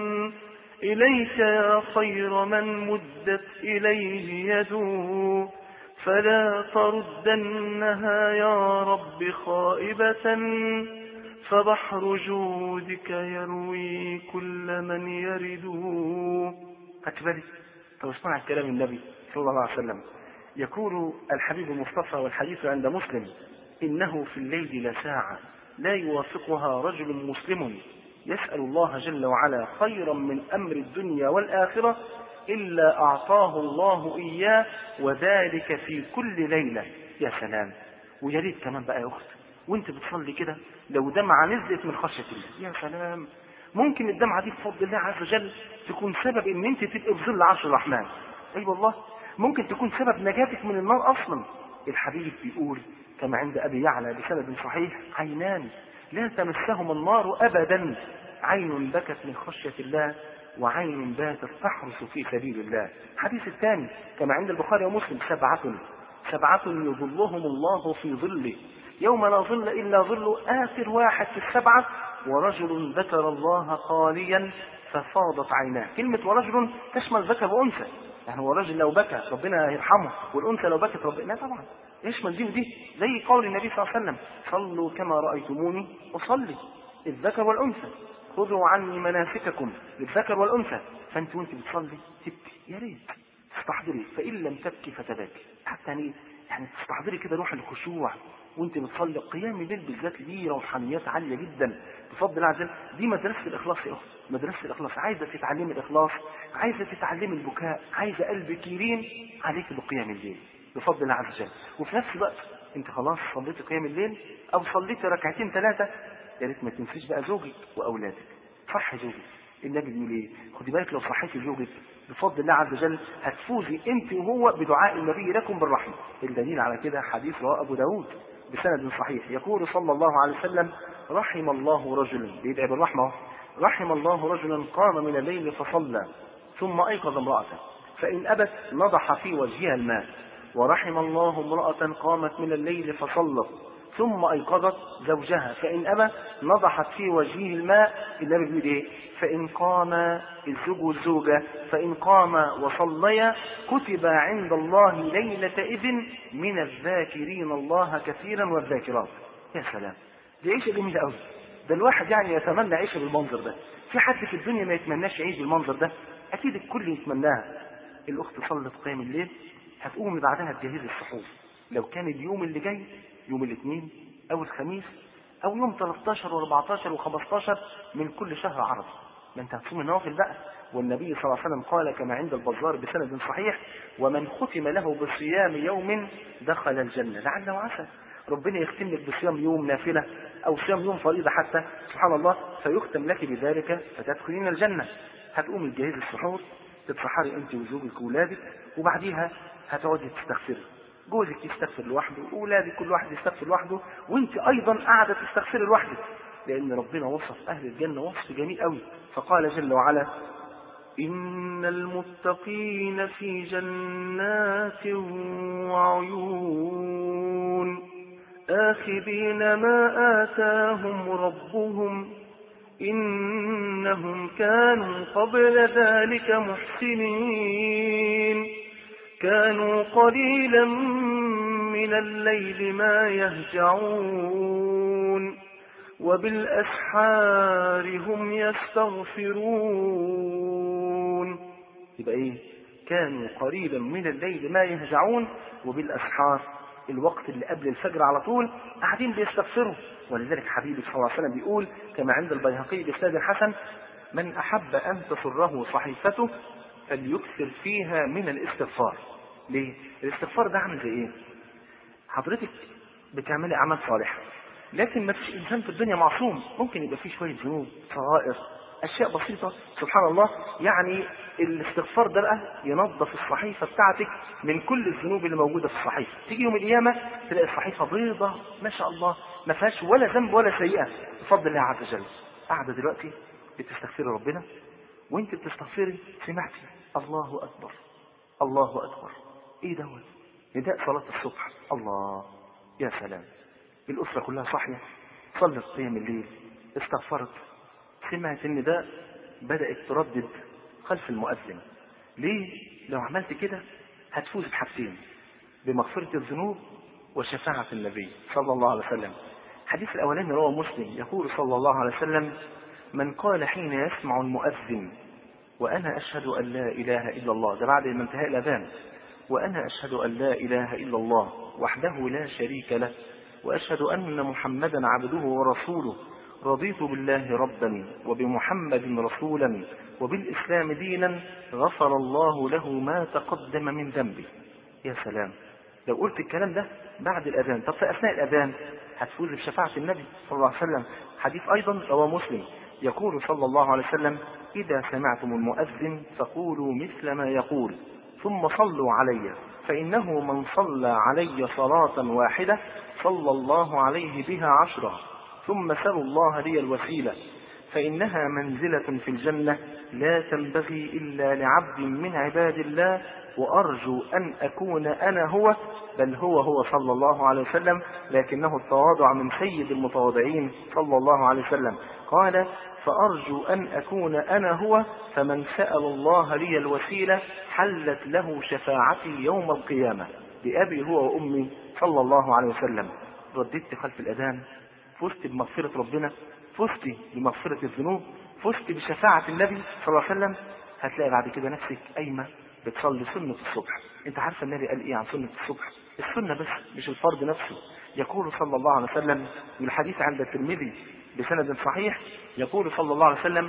إليك يا خير من مدت إليه يد، فلا تردنها يا رب خائبة فبحر جودك يروي كل من يرد. أكبري. طب اسمع كلام النبي صلى الله عليه وسلم. يقول الحبيب المصطفى والحديث عند مسلم: إنه في الليل لساعة لا يوافقها رجل مسلم يسأل الله جل وعلا خيرا من أمر الدنيا والآخرة إلا أعطاه الله إياه وذلك في كل ليلة. يا سلام. ويا ريت كمان بقى يا أخت وانت بتصلي كده لو دمعة نزلت من خشية الله، يا سلام. ممكن الدمعة دي بفضل الله عز وجل تكون سبب ان انت تبقى في ظل عرش الرحمن. اي أيوة والله، ممكن تكون سبب نجاتك من النار اصلا. الحبيب بيقول كما عند ابي يعلى بسند صحيح: عينان لا تمسهما النار ابدا، عين بكت من خشية الله وعين باتت تحرس في سبيل الله. الحديث الثاني كما عند البخاري ومسلم: سبعة سبعة يظلهم الله في ظله يوم لا ظل إلا ظله. آخر واحد في السبعة: ورجل ذكر الله خاليا ففاضت عيناه. كلمة ورجل تشمل ذكر وأنثى، يعني هو الرجل لو بكى ربنا يرحمه، والأنثى لو بكت ربنا لا طبعا يشمل دي ودي، زي قول النبي صلى الله عليه وسلم: صلوا كما رأيتموني أصلي. الذكر والأنثى خذوا عني مناسككم للذكر والأنثى. فأنت وانت بتصلي تبكي، يا ريت تستحضري، فإن لم تبكي فتباكي. حتى يعني يعني تستحضري كده روح الخشوع وانت بتصلي. قيام الليل بالذات ليه روحانيات عاليه جدا بفضل الله عز وجل. دي مدرسه الاخلاص يا اخت، مدرسه الاخلاص. عايزه تتعلمي الاخلاص، عايزه تتعلمي البكاء، عايزه قلبك يلين، عليك بقيام الليل بفضل الله عز وجل. وفي نفس الوقت انت خلاص صليتي قيام الليل او صليتي ركعتين ثلاثه، يا ريت ما تنسيش بقى زوجك واولادك. صح زوجك، النبي بيقول ايه؟ خدي بالك لو صحيتي زوجك بفضل الله عز وجل هتفوزي انت وهو بدعاء النبي لكم بالرحمه. الدليل على كده حديث رواه ابو داود بسند صحيح. يقول صلى الله عليه وسلم: رحم الله رجلا، بيدعي بالرحمه، رحم الله رجلا قام من الليل فصلى ثم ايقظ امراته فان ابت نضح في وجهها الماء، ورحم الله امراه قامت من الليل فصلت ثم ايقظت زوجها فان ابى نضحت في وجهه الماء. النبي بيقول ايه؟ فان قام الزوج والزوجه فان قام وصليا كتب عند الله ليله اذن من الذاكرين الله كثيرا والذاكرات. يا سلام، دي عيشه جميله قوي. ده الواحد يعني يتمنى عيشه بالمنظر ده. في حد في الدنيا ما يتمناش يعيش بالمنظر ده؟ اكيد الكل يتمناها. الأخت صلت قيام الليل، هتقوم بعدها تجهز السحور. لو كان اليوم اللي جاي يوم الاثنين أو الخميس أو يوم ثلاثة عشر وأربعة عشر وخمسة عشر من كل شهر عربي، ما أنت هتصوم النوافل بقى. والنبي صلى الله عليه وسلم قال كما عند البزار بسند صحيح: ومن ختم له بصيام يوم دخل الجنة. لعل وعسى ربنا يختم لك بصيام يوم نافلة أو صيام يوم فريضة حتى، سبحان الله، فيختم لك بذلك فتدخلين الجنة. هتقوم تجهز السحور، تتسحري أنت وزوجك وولادك، وبعديها هتقعدي تستغفري. جوزك يستغفر لوحده، وولادك كل واحد يستغفر لوحده، وانت أيضا قاعدة تستغفري لوحدك، لأن ربنا وصف أهل الجنة وصف جميل قوي، فقال جل وعلا: إن المتقين في جنات وعيون آخذين ما آتاهم ربهم إنهم كانوا قبل ذلك محسنين كانوا قليلا من الليل ما يهجعون وبالأسحار هم يستغفرون. يبقى ايه؟ كانوا قريبا من الليل ما يهجعون، وبالأسحار الوقت اللي قبل الفجر على طول قاعدين بيستغفروا. ولذلك حبيبي صلى الله عليه وسلم بيقول كما عند البيهقي بإسناد حسن: من أحب أن تسره صحيفته فليكثر فيها من الاستغفار. ليه؟ الاستغفار ده عامل زي ايه؟ حضرتك بتعملي أعمال صالحة، لكن ما فيش إنسان في الدنيا معصوم، ممكن يبقى فيه شوية ذنوب، صغائر، أشياء بسيطة، سبحان الله. يعني الاستغفار ده بقى ينظف الصحيفة بتاعتك من كل الذنوب اللي موجودة في الصحيفة. تيجي يوم القيامة تلاقي الصحيفة بيضة ما شاء الله، ما فيهاش ولا ذنب ولا سيئة بفضل الله عز وجل. قاعدة دلوقتي بتستغفري ربنا، وانت بتستغفري سمعتي الله أكبر الله أكبر. ايه دوت؟ نداء صلاة الصبح. الله، يا سلام، الأسرة كلها صاحية، صلت قيام الليل، استغفرت، سمعت النداء، بدأت تردد خلف المؤذن. ليه؟ لو عملت كده هتفوز بحاجتين: بمغفرة الذنوب وشفاعة النبي صلى الله عليه وسلم. الحديث الأولاني رواه مسلم، يقول صلى الله عليه وسلم: من قال حين يسمع المؤذن وأنا أشهد أن لا إله إلا الله، ده بعد ما انتهاء الأذان، وأنا أشهد أن لا إله إلا الله وحده لا شريك له وأشهد أن محمدا عبده ورسوله رضيت بالله ربا وبمحمد رسولا وبالإسلام دينا غفر الله له ما تقدم من ذنبه. يا سلام، لو قلت الكلام ده بعد الأذان، طب في أثناء الأذان هتفوز بشفاعة النبي صلى الله عليه وسلم. حديث أيضا رواه مسلم، يقول صلى الله عليه وسلم: إذا سمعتم المؤذن فقولوا مثل ما يقول ثم صلوا علي، فإنه من صلى علي صلاة واحدة صلى الله عليه بها عشرة، ثم سلوا الله لي الوسيلة فإنها منزلة في الجنة لا تنبغي إلا لعبد من عباد الله، وأرجو أن أكون أنا هو، بل هو هو صلى الله عليه وسلم، لكنه التواضع من سيد المتواضعين صلى الله عليه وسلم. قال: فأرجو أن أكون أنا هو، فمن سأل الله لي الوسيلة حلت له شفاعتي يوم القيامة، بأبي هو وأمي صلى الله عليه وسلم. رددت خلف الأذان، فزت بمغفرة ربنا، فزت بمغفرة الذنوب، فزت بشفاعة النبي صلى الله عليه وسلم. هتلاقي بعد كده نفسك قايمة بتصلي سنة الصبح. انت عارفة النبي قال ايه عن سنة الصبح؟ السنة بس مش الفرض نفسه. يقول صلى الله عليه وسلم، والحديث عند الترمذي بسند صحيح، يقول صلى الله عليه وسلم: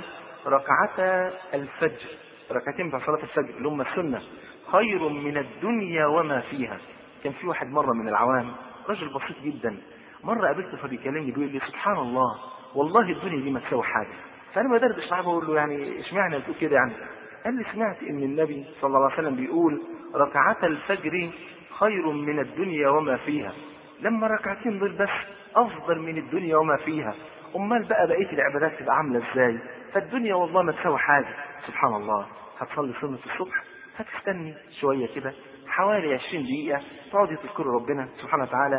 ركعتا الفجر، ركعتين في صلاة الفجر اللي هم السنة، خير من الدنيا وما فيها. كان في واحد مرة من العوام، رجل بسيط جدا، مرة قابلته فبيكلمني بيقول لي: سبحان الله، والله الدنيا دي ما تساوي حاجة. فأنا ما دردش معاه، بقول له يعني اشمعنى بتقول كده يعني؟ قال لي: سمعت ان النبي صلى الله عليه وسلم بيقول ركعتا الفجر خير من الدنيا وما فيها. لما ركعتين دول بس افضل من الدنيا وما فيها، امال بقى بقيه العبادات تبقى عامله ازاي؟ فالدنيا والله ما تساوي حاجه. سبحان الله. هتصلي سنه الصبح، هتستني شويه كده حوالي عشرين دقيقه، تقعدي تذكري ربنا سبحانه وتعالى،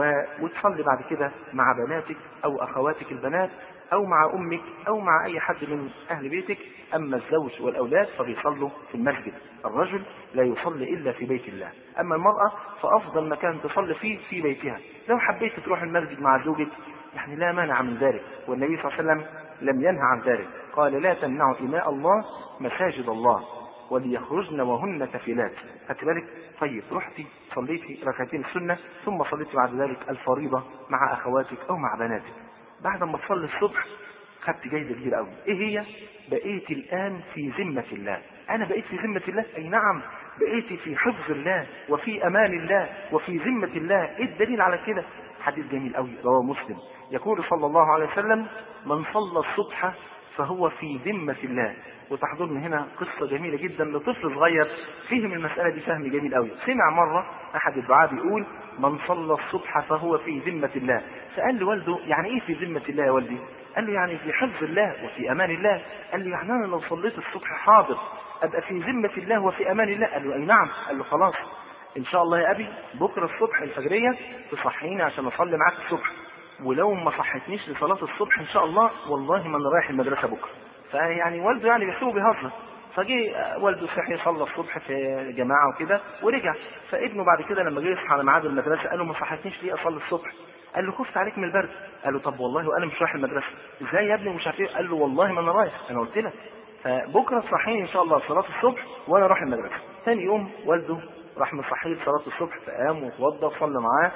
وتصلي بعد كده مع بناتك او اخواتك البنات، أو مع أمك، أو مع أي حد من أهل بيتك. أما الزوج والأولاد فبيصلوا في المسجد، الرجل لا يصلي إلا في بيت الله. أما المرأة فأفضل مكان تصلي فيه في بيتها. لو حبيت تروح المسجد مع زوجك يعني لا مانع من ذلك، والنبي صلى الله عليه وسلم لم ينهى عن ذلك، قال: لا تمنعوا إماء الله مساجد الله. وليخرجن وهن كفيلات. خدت بالك؟ طيب رحتي صليتي ركعتين السنة ثم صليتي بعد ذلك الفريضة مع أخواتك أو مع بناتك. بعد ما تصلي الصبح خدت جايزة كبيرة قوي. إيه هي؟ بقيت الآن في ذمة الله. أنا بقيت في ذمة الله؟ أي نعم، بقيت في حفظ الله وفي أمان الله وفي ذمة الله. إيه الدليل على كده؟ حديث جميل قوي رواه مسلم، يقول صلى الله عليه وسلم: من صلى الصبح فهو في ذمة الله. وتحضرني هنا قصة جميلة جدا لطفل صغير فهم المسألة دي فهم جميل قوي. سمع مرة أحد الدعاة بيقول: من صلى الصبح فهو في ذمة الله. فقال لوالده: يعني إيه في ذمة الله يا والدي؟ قال له: يعني في حفظ الله وفي أمان الله. قال له: يعني أنا لو صليت الصبح حاضر أبقى في ذمة الله وفي أمان الله؟ قال له: أي نعم. قال له: خلاص إن شاء الله يا أبي بكرة الصبح الفجرية تصحيني عشان أصلي معاك الصبح، ولو ما صحتنيش لصلاة الصبح إن شاء الله والله ما أنا رايح المدرسة بكرة. فيعني والده يعني بيحسبه بيهزر. فجي والده صحي صلى الصبح في جماعة وكده ورجع. فابنه بعد كده لما جه يصحى على ميعاد المدرسة قال له: ما صحتنيش ليه أصلي الصبح؟ قال له: خفت عليك من البرد. قال له: طب والله وأنا مش رايح المدرسة. إزاي يا ابني مش عارف إيه؟ قال له: والله ما أنا رايح، أنا قلت لك. فبكرة صحيني إن شاء الله صلاة الصبح وأنا رايح المدرسة. ثاني يوم والده راح مصحيه صلاة الصبح، فقام وتوضى وصلى معاه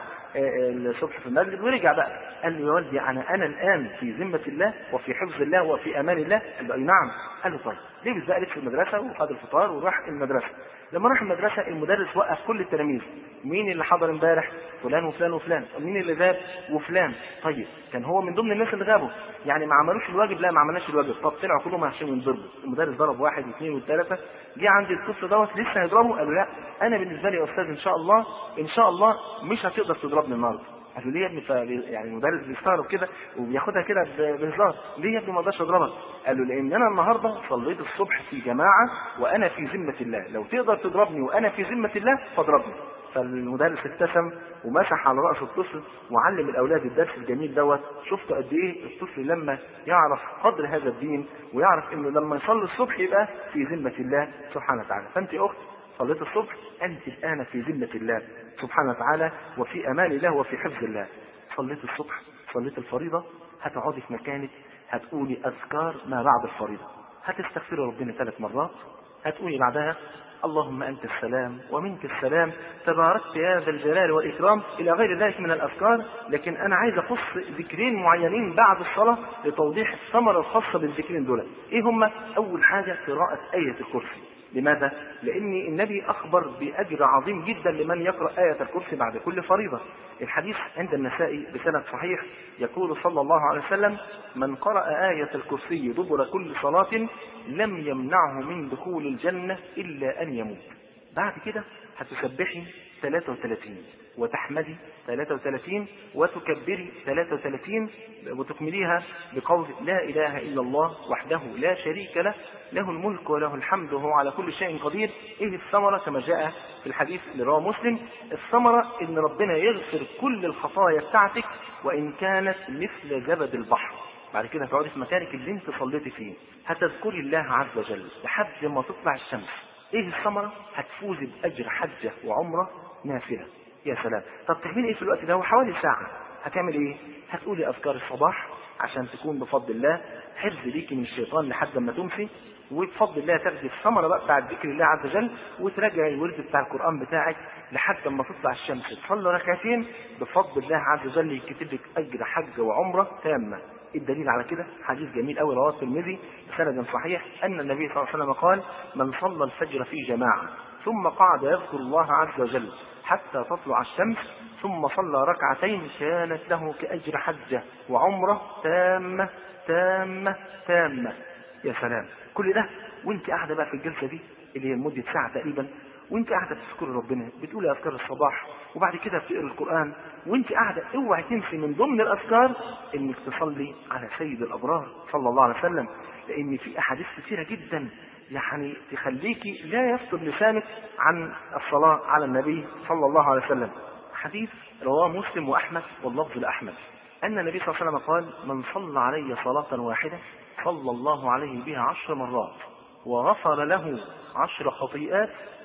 الصبح في المسجد ورجع بقى. قال له: يا والدي أنا أنا الآن في ذمة الله وفي حفظ الله وفي أمان الله. قال له: أي نعم. قال له: طيب لبس بقى لبس المدرسة وخد الفطار وراح المدرسة. لما راح المدرسة المدرس وقف كل التلاميذ: مين اللي حضر امبارح؟ فلان وفلان وفلان. مين اللي غاب؟ وفلان. طيب كان هو من ضمن الناس اللي غابوا، يعني ما عملوش الواجب؟ لا ما عملناش الواجب. طب طلعوا كلهم عشان ينضربوا. المدرس ضرب واحد واثنين والثلاثة. جه عند الطفل دوت لسه هيضربه. قال له: لا أنا بالنسبة لي يا أستاذ إن شاء الله إن شاء الله مش هتقدر تضربني النهارده. قال له: ليه يا ابني؟ يعني المدرس بيستغرب كده وبياخدها كده بهزار. ليه يا ابني ما اقدرش اضربك؟ قال له: لان انا النهارده صليت الصبح في جماعه وانا في ذمه الله، لو تقدر تضربني وانا في ذمه الله فاضربني. فالمدرس ابتسم ومسح على راس الطفل وعلم الاولاد الدرس الجميل دوت. شفتوا قد ايه الطفل لما يعرف قدر هذا الدين ويعرف انه لما يصلي الصبح يبقى في ذمه الله سبحانه وتعالى. فانت اخت صليت الصبح أنت الآن في ذمة الله سبحانه وتعالى وفي أمان الله وفي حفظ الله. صليت الصبح صليت الفريضة، هتقعدي في مكانك هتقولي أذكار ما بعد الفريضة، هتستغفري ربنا ثلاث مرات، هتقولي بعدها: اللهم أنت السلام ومنك السلام تباركت يا ذا الجلال والإكرام، إلى غير ذلك من الأذكار. لكن أنا عايز أخص ذكرين معينين بعد الصلاة لتوضيح الثمرة الخاصة بالذكرين دول. إيه هم؟ أول حاجة قراءة آية الكرسي. لماذا؟ لأن النبي أخبر بأجر عظيم جدا لمن يقرأ آية الكرسي بعد كل فريضة. الحديث عند النسائي بسند صحيح يقول صلى الله عليه وسلم: من قرأ آية الكرسي دبر كل صلاة لم يمنعه من دخول الجنة إلا أن يموت. بعد كده هتسبحي ثلاثة وثلاثين وتحمدي ثلاثة وثلاثين وتكبري ثلاثة وثلاثين وتكمليها بقول: لا إله إلا الله وحده لا شريك له له الملك وله الحمد وهو على كل شيء قدير. إيه الثمرة؟ كما جاء في الحديث اللي رواه مسلم: الثمرة إن ربنا يغفر كل الخطايا بتاعتك وإن كانت مثل زبد البحر. بعد كده هتقعدي في مكانك اللي انت صليتي فيه هتذكري الله عز وجل لحد ما تطلع الشمس. ايه الثمرة؟ هتفوزي بأجر حجة وعمرة نافلة. يا سلام. طب تعملي ايه في الوقت ده؟ هو حوالي ساعة. هتعمل ايه؟ هتقولي أذكار الصباح عشان تكون بفضل الله حفظ ليكي من الشيطان لحد ما تمسي، وبفضل الله تاخدي الثمرة بقى بتاع ذكر الله عز وجل وتراجعي الورد بتاع القرآن بتاعك لحد ما تطلع الشمس. تصلي ركعتين بفضل الله عز وجل يكتب لك أجر حجة وعمرة تامة. الدليل على كده حديث جميل قوي رواه الترمذي بسند صحيح أن النبي صلى الله عليه وسلم قال: من صلى الفجر في جماعة ثم قعد يذكر الله عز وجل حتى تطلع الشمس ثم صلى ركعتين كانت له كأجر حجة وعمرة تامة تامة تامة. يا سلام. كل ده وانت قاعدة بقى في الجلسة دي اللي هي لمدة ساعة تقريبا، وانت قاعدة تذكر ربنا بتقولي أذكار الصباح وبعد كده بتقرأ القرآن وانت قاعدة. اوعي تنسي من ضمن الأذكار انك تصلي على سيد الأبرار صلى الله عليه وسلم، لأن في أحاديث كثيرة جدا يعني تخليكي لا يفتر لسانك عن الصلاة على النبي صلى الله عليه وسلم. حديث رواه مسلم وأحمد واللفظ لأحمد أن النبي صلى الله عليه وسلم قال: من صلى علي صلاة واحدة صلى الله عليه بها عشر مرات وغفر له عشر خطيئات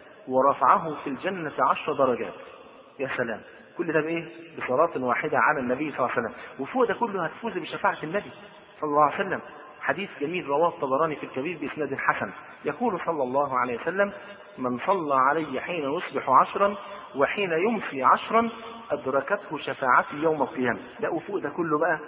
ورفعه في الجنة عشر درجات. يا سلام. كل ده بإيه؟ بصلاة واحدة على النبي صلى الله عليه وسلم. وفوق ده كله هتفوز بشفاعة النبي صلى الله عليه وسلم. حديث جميل رواه الطبراني في الكبير بإسناد حسن، يقول صلى الله عليه وسلم: من صلى علي حين يصبح عشرا وحين يمسي عشرا أدركته شفاعتي يوم القيامة. ده وفوق ده كله بقى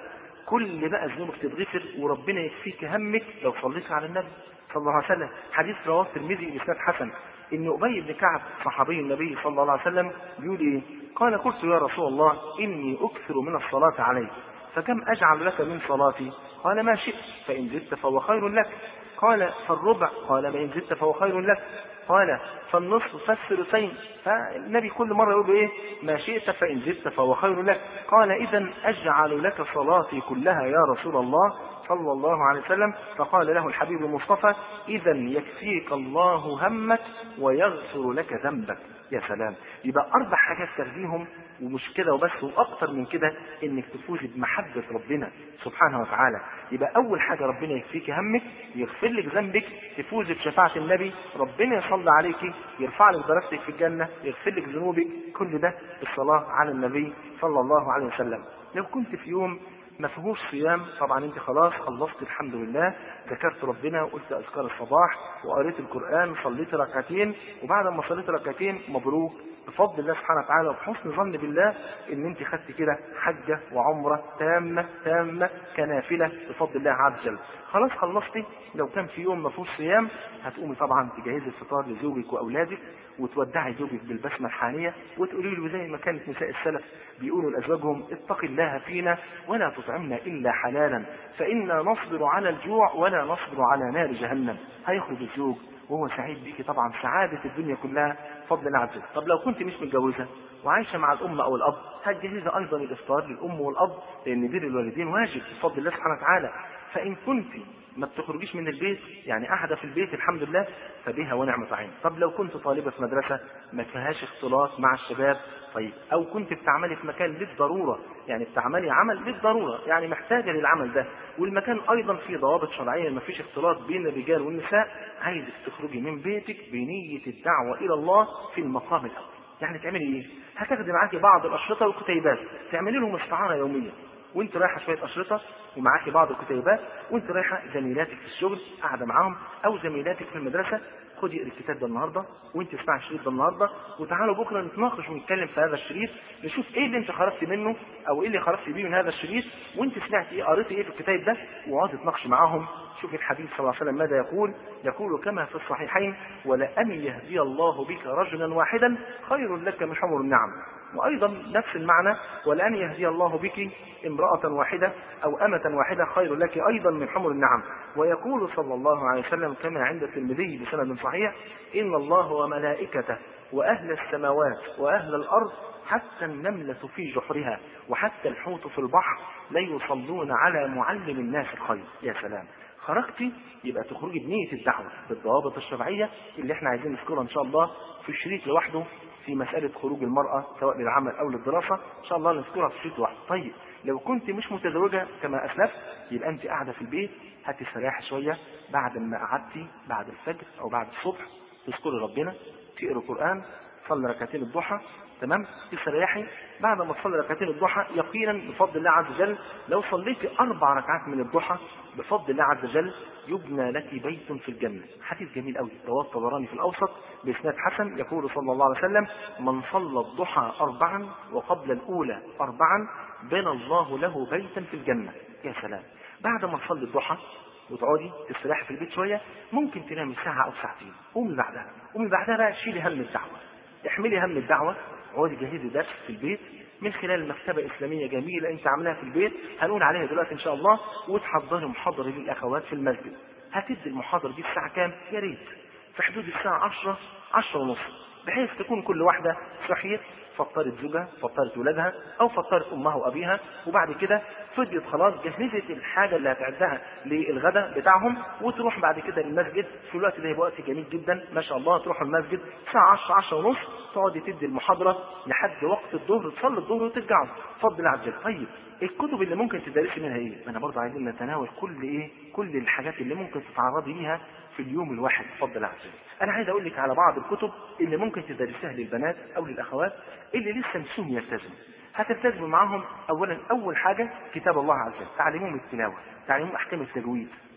كل بقى ذنوبك تتغفر وربنا يكفيك همك لو صليت على النبي صلى الله عليه وسلم. حديث رواه الترمذي بإسناد حسن إن أبي بن كعب صحابي النبي صلى الله عليه وسلم بيقول إيه؟ قال: قلت يا رسول الله إني أكثر من الصلاة عليك فكم أجعل لك من صلاتي؟ قال: ما شئت، فإن زدت فهو خير لك. قال: فالربع؟ قال: فإن زدت فهو خير لك. قال: فالنصف فالثلثين. فالنبي كل مرة يقول إيه؟ ما شئت فإن زدت فهو خير لك. قال: إذن أجعل لك صلاتي كلها يا رسول الله صلى الله عليه وسلم. فقال له الحبيب المصطفى: إذن يكفيك الله همك ويغفر لك ذنبك. يا سلام. يبقى أربع حاجات تاخديهم، ومش كده وبس، وأكتر من كده، إنك تفوز بمحبة ربنا سبحانه وتعالى. يبقى أول حاجة ربنا يكفيك همك، يغفر لك ذنبك، تفوز بشفاعة النبي، ربنا يصلي عليك، يرفع لك درجتك في الجنة، يغفر لك ذنوبك، كل ده بالصلاة على النبي صلى الله عليه وسلم. لو كنت في يوم ما فيهوش صيام، طبعا انت خلاص خلصت الحمد لله، ذكرت ربنا وقلت اذكار الصباح وقريت القرآن، صليت ركعتين، وبعد ما صليت ركعتين مبروك بفضل الله سبحانه وتعالى وبحسن ظن بالله ان انت خدت كده حجة وعمرة تامة تامة كنافلة بفضل الله عز وجل. خلاص خلصتي. لو كان في يوم ما فيهوش صيام، هتقومي طبعا تجهزي الفطار لزوجك واولادك، وتودعي زوجك بالبسمة الحانية، وتقولي له زي ما كانت نساء السلف بيقولوا لازواجهم: اتق الله فينا ولا تطعمنا الا حلالا فانا نصبر على الجوع ولا نصبر على نار جهنم. هيخرج الزوج وهو سعيد بيكي طبعا سعادة الدنيا كلها بفضل الله عز وجل. طب لو كنت مش متجوزة وعايشة مع الأم أو الأب، هتجهزي أيضا الإفطار للأم والأب، لأن بر الوالدين واجب بفضل الله سبحانه وتعالى. فإن كنت ما بتخرجيش من البيت، يعني قاعدة في البيت الحمد لله، فبها ونعمة عين. طب لو كنت طالبة في مدرسة ما فيهاش اختلاط مع الشباب، طيب، أو كنت بتعملي في مكان للضرورة، يعني بتعملي عمل للضرورة، يعني محتاجة للعمل ده، والمكان أيضا فيه ضوابط شرعية ما فيش اختلاط بين الرجال والنساء، عايزك تخرجي من بيتك بنية الدعوة إلى الله في المقام الأول. يعني تعملي إيه؟ هتاخدي معاكي بعض الأشرطة والكتيبات، تعملي لهم استعارة يومية، وانت رايحه شويه اشرطه ومعاكي بعض الكتيبات، وانت رايحه زميلاتك في الشغل قاعده معاهم، او زميلاتك في المدرسه، خدي اقري الكتاب ده النهارده، وانت اسمعي الشريط ده النهارده، وتعالوا بكره نتناقش ونتكلم في هذا الشريط، نشوف ايه اللي انت خرجتي منه او ايه اللي خرجتي بيه من هذا الشريط، وانت سمعتي ايه، قريتي ايه في الكتاب ده، واقعدي تناقشي معاهم. شوف الحبيب صلى الله عليه وسلم ماذا يقول، يقول كما في الصحيحين: ولأن يهدي الله بك رجلا واحدا خير لك من حمر النعم. وأيضا نفس المعنى: ولأن يهدي الله بك امرأة واحدة أو أمة واحدة خير لك أيضا من حمر النعم. ويقول صلى الله عليه وسلم كما عند الترمذي بسند صحيح: إن الله وملائكته وأهل السماوات وأهل الأرض حتى النملة في جحرها وحتى الحوت في البحر لا يصلون على معلم الناس الخير. يا سلام. خرجتي يبقى تخرجي بنية الدعوة بالضوابط الشرعية اللي احنا عايزين نذكرها ان شاء الله في الشريط لوحده، في مسألة خروج المرأة سواء للعمل او للدراسة ان شاء الله نذكرها في الشريط لوحده. طيب لو كنت مش متزوجة كما اسلفت، يبقى انت قاعدة في البيت، هتستريحي شوية بعد ما قعدتي بعد الفجر او بعد الصبح، تذكري ربنا، تقري القرآن، تصلي ركعتين الضحى، تمام، تستريحي. بعد ما تصلي ركعتين الضحى يقينا بفضل الله عز وجل لو صليتي اربع ركعات من الضحى بفضل الله عز وجل يبنى لك بيت في الجنه. حديث جميل قوي رواه الطبراني في الاوسط باسناد حسن، يقول صلى الله عليه وسلم: من صلى الضحى اربعا وقبل الاولى اربعا بنى الله له بيتا في الجنه. يا سلام. بعد ما تصلي الضحى وتقعدي تستريحي في البيت شويه، ممكن تنامي ساعه او ساعتين، قومي بعدها قومي بعدها بقى شيلي هم الدعوه، احملي هم الدعوه، اقعدي جهزي درس في البيت من خلال مكتبة إسلامية جميلة أنت عاملاها في البيت، هنقول عليها دلوقتي إن شاء الله، وتحضري محاضرة للأخوات في المسجد. هتدي المحاضرة دي الساعة كام؟ يا ريت في حدود الساعة عشرة عشرة ونص، بحيث تكون كل واحدة صحيت، فطرت زوجها، فطرت ولادها، أو فطرت أمها وأبيها، وبعد كده فضيت خلاص، جهزت الحاجة اللي هتعدها للغداء بتاعهم، وتروح بعد كده للمسجد. في الوقت ده يبقى وقت جميل جدا ما شاء الله، تروحوا المسجد الساعة عشرة عشرة ونص، تقعدي تدي المحاضرة لحد وقت الظهر، تصلي الظهر وترجعوا بفضل الله عز وجل. طيب الكتب اللي ممكن تدرسي منها ايه؟ انا برضه عايزين نتناول كل ايه كل الحاجات اللي ممكن تتعرضي ليها في اليوم الواحد بفضل الله عز وجل. انا عايز اقول لك على بعض الكتب اللي ممكن تدرسيها للبنات او للاخوات اللي لسه نسوهم يلتزموا. هتلتزموا معاهم اولا، اول حاجه كتاب الله عز وجل، تعلموهم التلاوه، تعلموهم احكام التجويد،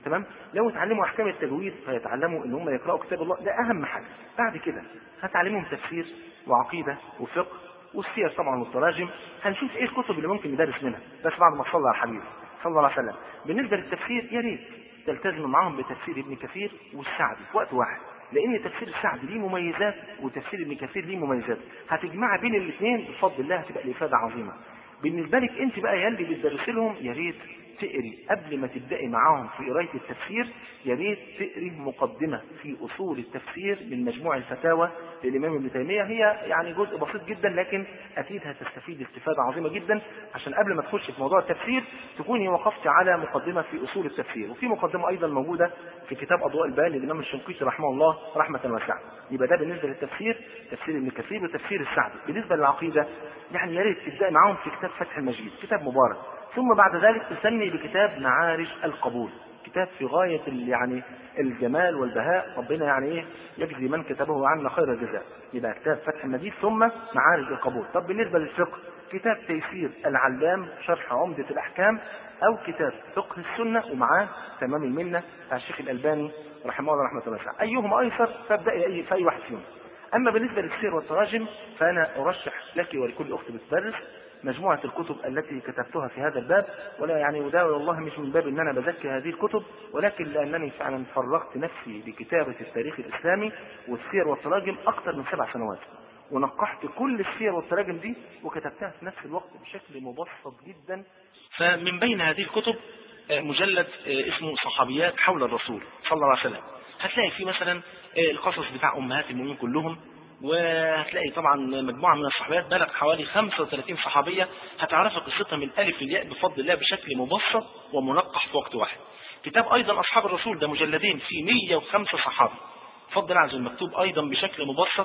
تمام. لو اتعلموا احكام التجويد فيتعلموا ان هم يقرأوا كتاب الله، ده اهم حاجة. بعد كده هتعلمهم تفسير وعقيدة وفقه والسير طبعا والتراجم. هنشوف ايه الكتب اللي ممكن ندرس منها، بس بعد ما صلى على الحبيب صلى الله عليه وسلم. بالنسبة للتفسير يا ريت تلتزموا معاهم بتفسير ابن كثير والسعدي في وقت واحد، لان تفسير السعدي ليه مميزات وتفسير ابن كثير ليه مميزات، هتجمع بين الاثنين بفضل الله هتبقى الافادة عظيمة. بالنسبة لك انت بقى يا اللي بتدرس لهم، يا ريت تقري قبل ما تبدأي معاهم في قراية التفسير، يا ريت تقري مقدمة في أصول التفسير من مجموع الفتاوى للإمام ابن تيمية. هي يعني جزء بسيط جدا لكن أكيد هتستفيد استفادة عظيمة جدا، عشان قبل ما تخش في موضوع التفسير تكوني وقفت على مقدمة في أصول التفسير. وفي مقدمة أيضا موجودة في كتاب أضواء البيان للإمام الشنقيطي رحمه الله رحمة واسعة. يبقى ده بالنسبة للتفسير، تفسير ابن كثير وتفسير السعدي. بالنسبة للعقيدة يعني يا ريت تبدأي معاهم في كتاب فتح المجيد، كتاب مبارك. ثم بعد ذلك تسمي بكتاب معارج القبول، كتاب في غاية يعني الجمال والبهاء، ربنا يعني ايه يجزي من كتبه عنا خير الجزاء. يبقى كتاب فتح المجيد ثم معارج القبول. طب بالنسبة للفقه كتاب تيسير العلام شرح عمدة الأحكام، أو كتاب فقه السنة ومعاه تمام المنة بتاع الشيخ الألباني رحمه الله رحمة واسعة. أيهما أيسر فابدأي أي في أي واحد فيهم. أما بالنسبة للسير والتراجم فأنا أرشح لك ولكل أخت بتدرس مجموعة الكتب التي كتبتها في هذا الباب، ولا يعني وده والله مش من باب ان انا بزكي هذه الكتب، ولكن لانني فعلا فرغت نفسي لكتابة التاريخ الاسلامي والسير والتراجم اكثر من سبع سنوات، ونقحت كل السير والتراجم دي وكتبتها في نفس الوقت بشكل مبسط جدا. فمن بين هذه الكتب مجلد اسمه صحابيات حول الرسول صلى الله عليه وسلم، هتلاقي فيه مثلا القصص بتاع امهات المؤمنين كلهم، وهتلاقي طبعا مجموعة من الصحابيات بلغ حوالي خمسة وثلاثين صحابية، هتعرف قصتها من الألف للياء بفضل الله بشكل مبسط ومنقح في وقت واحد. كتاب أيضا أصحاب الرسول ده مجلدين في مئة وخمسة صحابي بفضل الله عز وجل، مكتوب أيضا بشكل مبسط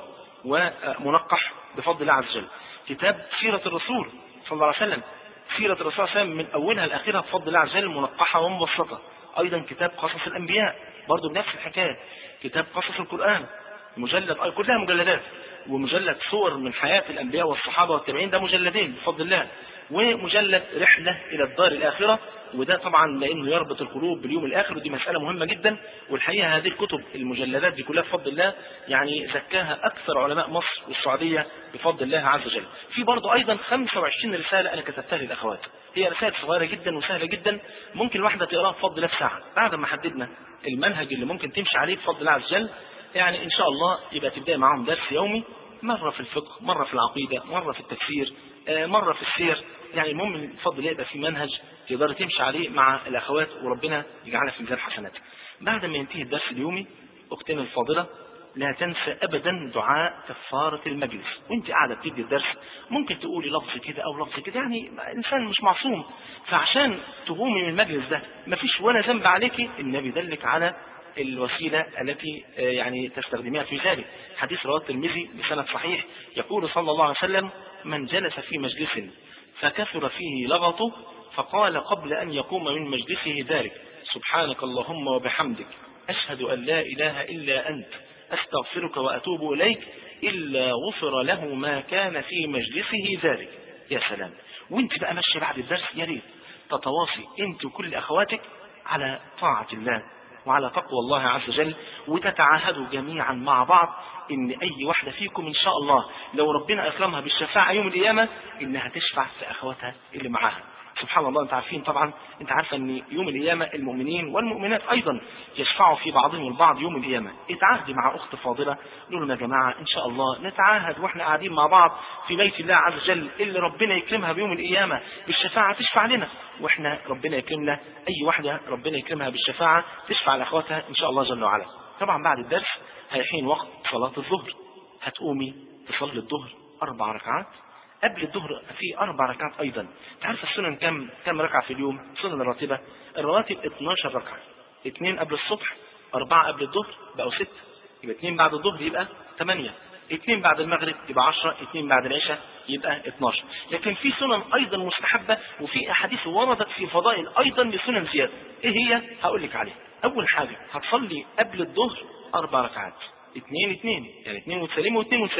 ومنقح بفضل الله عز وجل. كتاب سيرة الرسول صلى الله عليه وسلم، سيرة الرسول صلى الله عليه وسلم من أولها لآخرها بفضل الله عز وجل منقحة ومبسطة. أيضا كتاب قصص الأنبياء برضو بنفس الحكاية. كتاب قصص القرآن مجلد أي كلها مجلدات، ومجلد صور من حياة الأنبياء والصحابة والتابعين ده مجلدين بفضل الله، ومجلد رحلة إلى الدار الآخرة، وده طبعا لأنه يربط القلوب باليوم الآخر، ودي مسألة مهمة جدا. والحقيقة هذه الكتب المجلدات دي كلها بفضل الله يعني زكاها أكثر علماء مصر والسعودية بفضل الله عز وجل. في برضه أيضا خمسة وعشرين رسالة أنا كتبتها للأخوات، هي رسائل صغيرة جدا وسهلة جدا، ممكن الواحدة تقراها بفضل الله في ساعة بعد ما حددنا المنهج اللي ممكن تمشي عليه بفضل الله عز وجل. يعني إن شاء الله يبقى تبدأ معهم درس يومي، مرة في الفقه، مرة في العقيدة، مرة في التفسير، مرة في السير. يعني المهم بفضل الله يبقى في منهج تقدر تمشي عليه مع الأخوات، وربنا يجعلها في ميزان حسناتك. بعد ما ينتهي الدرس اليومي أختنا الفاضلة لا تنسى أبدا دعاء كفارة المجلس. وانت قاعدة بتدي الدرس ممكن تقولي لفظ كده أو لفظ كده، يعني الإنسان مش معصوم، فعشان تقومي من المجلس ده مفيش ولا ذنب عليكي، النبي دلك على الوسيلة التي يعني تستخدمها في ذلك. حديث رواه الترمذي بسند صحيح يقول صلى الله عليه وسلم: من جلس في مجلس فكثر فيه لغطه فقال قبل أن يقوم من مجلسه ذلك: سبحانك اللهم وبحمدك أشهد أن لا إله إلا أنت أستغفرك وأتوب إليك، إلا غفر له ما كان في مجلسه ذلك. يا سلام. وانت بقى ماشي بعد الدرس يا ريت تتواصي انت وكل أخواتك على طاعة الله وعلى تقوى الله عز وجل، وتتعاهدوا جميعا مع بعض ان اي واحدة فيكم ان شاء الله لو ربنا اكرمها بالشفاعة يوم القيامة انها تشفع في اخواتها اللي معاها. سبحان الله، انت عارفين طبعا، انت عارفه ان يوم القيامة المؤمنين والمؤمنات ايضا يشفعوا في بعضهم البعض يوم القيامة. اتعاهدي مع اخت فاضلة، قولوا لهم يا جماعة ان شاء الله نتعاهد واحنا قاعدين مع بعض في بيت الله عز وجل اللي ربنا يكرمها بيوم القيامة بالشفاعة تشفع لنا، واحنا ربنا يكرمنا اي واحدة ربنا يكرمها بالشفاعة تشفع لاخواتها ان شاء الله جل وعلا. طبعا بعد الدرس هيحين وقت صلاة الظهر، هتقومي تصلي الظهر اربع ركعات. قبل الظهر في اربع ركعات ايضا. تعرف السنن كم كم ركعه في اليوم؟ السنن الراتبه الرواتب اثناشر ركعه، اثنين قبل الصبح، اربعه قبل الظهر بقوا ستة، يبقى اثنين بعد الظهر يبقى ثمانية، اثنين بعد المغرب يبقى عشرة، اثنين بعد العشاء يبقى اثناشر. لكن في سنن ايضا مستحبه وفي احاديث وردت في فضائل ايضا لسنن زياده. ايه هي؟ هقول لك عليها. اول حاجه هتصلي قبل الظهر اربع ركعات، اثنين اثنين، يعني اثنين وتسلموا واثنين وتسلموا.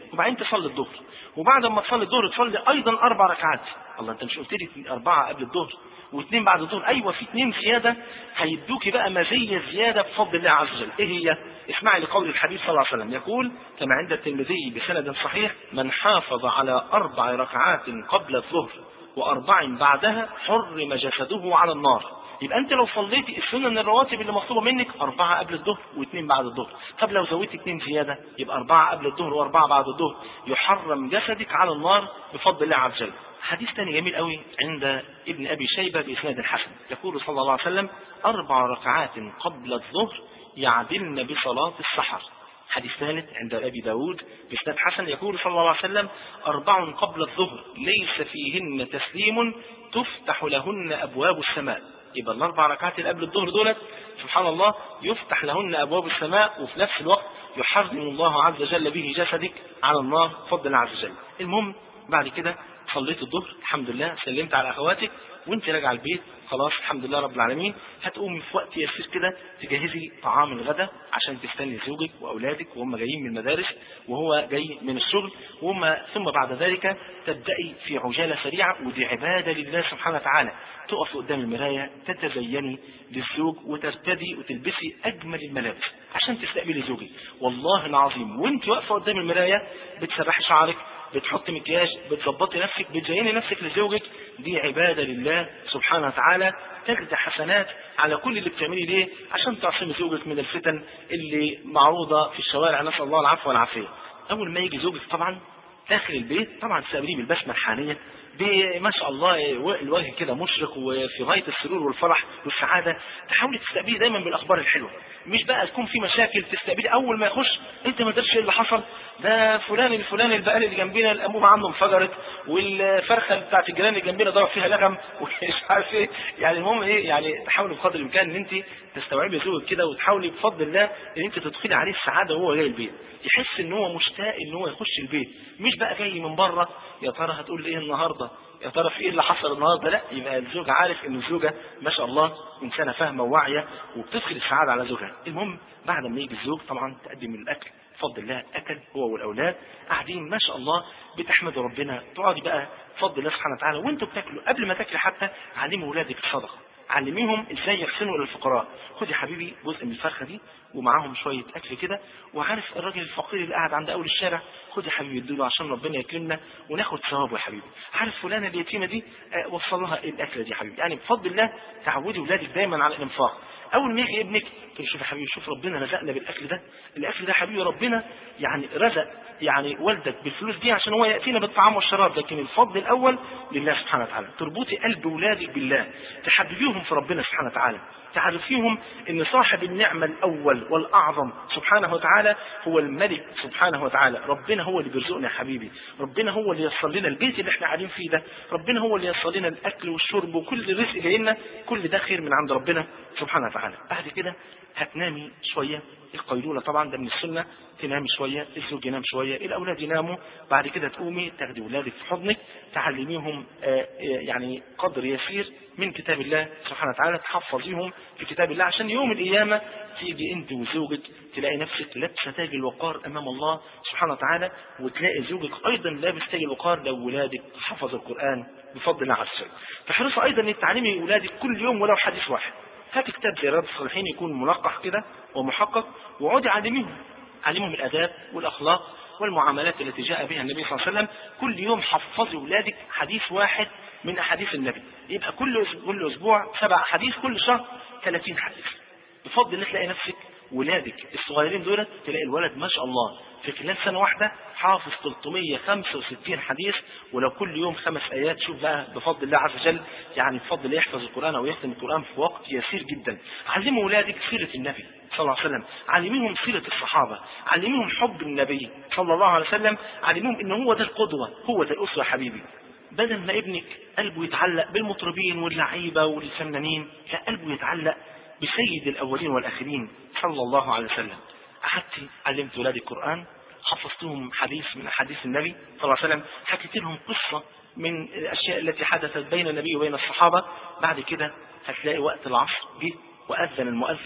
وبعدين تصلي الظهر، وبعد ما تصلي الظهر تصلي ايضا اربع ركعات. الله، انت مش قلت لي اربعه قبل الظهر واثنين بعد الظهر؟ ايوه، في اثنين زياده هيدوكي بقى مزيه زياده بفضل الله عز وجل. ايه هي؟ اسمعي لقول الحبيب صلى الله عليه وسلم، يقول كما عند الترمذي بسند صحيح: من حافظ على اربع ركعات قبل الظهر واربع بعدها حرم جسده على النار. يبقى انت لو صليتي السنن الرواتب اللي مطلوبه منك اربعه قبل الظهر واثنين بعد الظهر، طب لو زودتي اثنين زياده يبقى اربعه قبل الظهر واربعه بعد الظهر، يحرم جسدك على النار بفضل الله عز وجل. حديث ثاني جميل قوي عند ابن ابي شيبه باسناد حسن، يقول صلى الله عليه وسلم: اربع ركعات قبل الظهر يعدلن بصلاه السحر. حديث ثالث عند ابي داود باسناد حسن، يقول صلى الله عليه وسلم: اربع قبل الظهر ليس فيهن تسليم تفتح لهن ابواب السماء. يبقى الاربع ركعات اللي قبل الظهر دولت سبحان الله يفتح لهن ابواب السماء، وفي نفس الوقت يحرم الله عز وجل به جسدك على النار بفضل الله عز وجل. المهم بعد كده صليت الظهر الحمد لله، سلمت على اخواتك، وانت راجع البيت خلاص الحمد لله رب العالمين، هتقومي في وقت يسير كده تجهزي طعام الغداء عشان تستني زوجك واولادك وهم جايين من المدارس وهو جاي من الشغل، وهم ثم بعد ذلك تبدأي في عجالة سريعة، ودي عبادة لله سبحانه وتعالى. تقف قدام المراية تتزيني للزوج وترتدي وتلبسي اجمل الملابس عشان تستقبلي زوجك. والله العظيم وانت واقفه قدام المراية بتسرحي شعرك، بتحطي مكياج، بتظبطي نفسك، بتزيني نفسك لزوجك، دي عبادة لله سبحانه وتعالى، تجد حسنات على كل اللي بتعملي ليه عشان تعصمي زوجك من الفتن اللي معروضة في الشوارع، نسأل الله العفو والعافية. أول ما يجي زوجك طبعا داخل البيت طبعا تستقبليه بالبسمة الحانية، ما شاء الله الوجه كده مشرق وفي غاية السرور والفرح والسعادة. تحاولي تستقبليه دايما بالأخبار الحلوة، مش بقى تكون في مشاكل تستقبلي أول ما يخش أنت ما درش إيه اللي حصل، ده فلان الفلاني البقال اللي جنبنا الأنبوبة عنده انفجرت، والفرخة بتاعت الجيران اللي جنبنا ضرب فيها لغم ومش عارف إيه. يعني المهم إيه، يعني تحاولي بقدر الإمكان إن أنت تستوعبي زوجك كده، وتحاولي بفضل الله إن أنت تدخلي عليه السعادة وهو جاي البيت، يحس إن هو مشتاق إن هو يخش البيت، مش بقى جاي من بره يا ترى هتقول إيه النهارده، يا ترى في ايه اللي حصل النهارده. لا، يبقى الزوج عارف ان الزوجه ما شاء الله انسانه فاهمه وواعيه وبتدخل السعاده على زوجها. المهم بعد ما يجي الزوج طبعا تقدم الاكل بفضل الله، اكل هو والاولاد قاعدين ما شاء الله بتحمدوا ربنا، تقعدي بقى بفضل الله سبحانه وتعالى وانتوا بتاكلوا. قبل ما تاكلي حتى علموا اولادك الصدقه، علميهم ازاي يحسنوا للفقراء. خد يا حبيبي جزء من الفرخه دي ومعاهم شويه اكل كده، وعارف الراجل الفقير اللي قاعد عند اول الشارع، خد يا حبيبي اديله عشان ربنا يكرمنا وناخد ثوابه يا حبيبي. عارف فلانه اليتيمه دي اه وصل لها الاكله دي يا حبيبي. يعني بفضل الله تعودي اولادك دايما على الانفاق. اول ما يجي ابنك تقول شوف يا حبيبي، شوف ربنا رزقنا بالاكل ده، الاكل ده يا حبيبي ربنا يعني رزق يعني والدك بالفلوس دي عشان هو ياتينا بالطعام والشراب، لكن الفضل الاول لله سبحانه وتعالى. تربطي قلب اولادك بالله، تحببيهم في ربنا سبحانه وتعالى، تعرفيهم ان صاحب النعمه الاول والاعظم سبحانه وتعالى هو الملك سبحانه وتعالى. ربنا هو اللي بيرزقنا يا حبيبي، ربنا هو اللي يصل لنا البيت اللي احنا قاعدين فيه ده، ربنا هو اللي يصل لنا الاكل والشرب وكل رزق جاي لنا، كل ده خير من عند ربنا سبحانه وتعالى. بعد كده هتنامي شويه، القيلوله طبعا ده من السنه، تنامي شويه، الزوج ينام شويه، الاولاد يناموا، بعد كده تقومي تاخدي اولادك في حضنك تعلميهم آه يعني قدر يسير من كتاب الله سبحانه وتعالى، تحفظيهم في كتاب الله عشان يوم القيامه تيجي انت وزوجك تلاقي نفسك لابسه تاج الوقار امام الله سبحانه وتعالى، وتلاقي زوجك ايضا لابس تاج الوقار لو ولادك حفظوا القران بفضل الله عز وجل. فحرصوا ايضا ان تعلمي اولادك كل يوم ولو حديث واحد. هات كتاب زي رياض الصالحين يكون منقح كده ومحقق، وعودي علميهم، علمهم الاداب والاخلاق والمعاملات التي جاء بها النبي صلى الله عليه وسلم. كل يوم حفظي اولادك حديث واحد من احاديث النبي، يبقى كل كل اسبوع سبع احاديث، كل شهر ثلاثين حديث. بفضل الله تلاقي نفسك ولادك الصغيرين دول تلاقي الولد ما شاء الله في خلال سنه واحده حافظ ثلاثمية وخمسة وستين حديث، ولو كل يوم خمس ايات شوف بقى بفضل الله عز وجل، يعني بفضل الله يحفظ القران او يختم القران في وقت يسير جدا. علموا اولادك سيره النبي صلى الله عليه وسلم، علميهم سيره الصحابه، علميهم حب النبي صلى الله عليه وسلم، علميهم ان هو ده القدوه، هو ده الاسوه يا حبيبي. بدل ما ابنك قلبه يتعلق بالمطربين واللعيبه والفنانين، لا قلبه يتعلق بسيد الأولين والآخرين صلى الله عليه وسلم. أخذت علمت ولادي القرآن، حفظتهم حديث من أحاديث النبي صلى الله عليه وسلم، حكيت لهم قصة من الأشياء التي حدثت بين النبي وبين الصحابة. بعد كده هتلاقي وقت العصر جه وأذن المؤذن،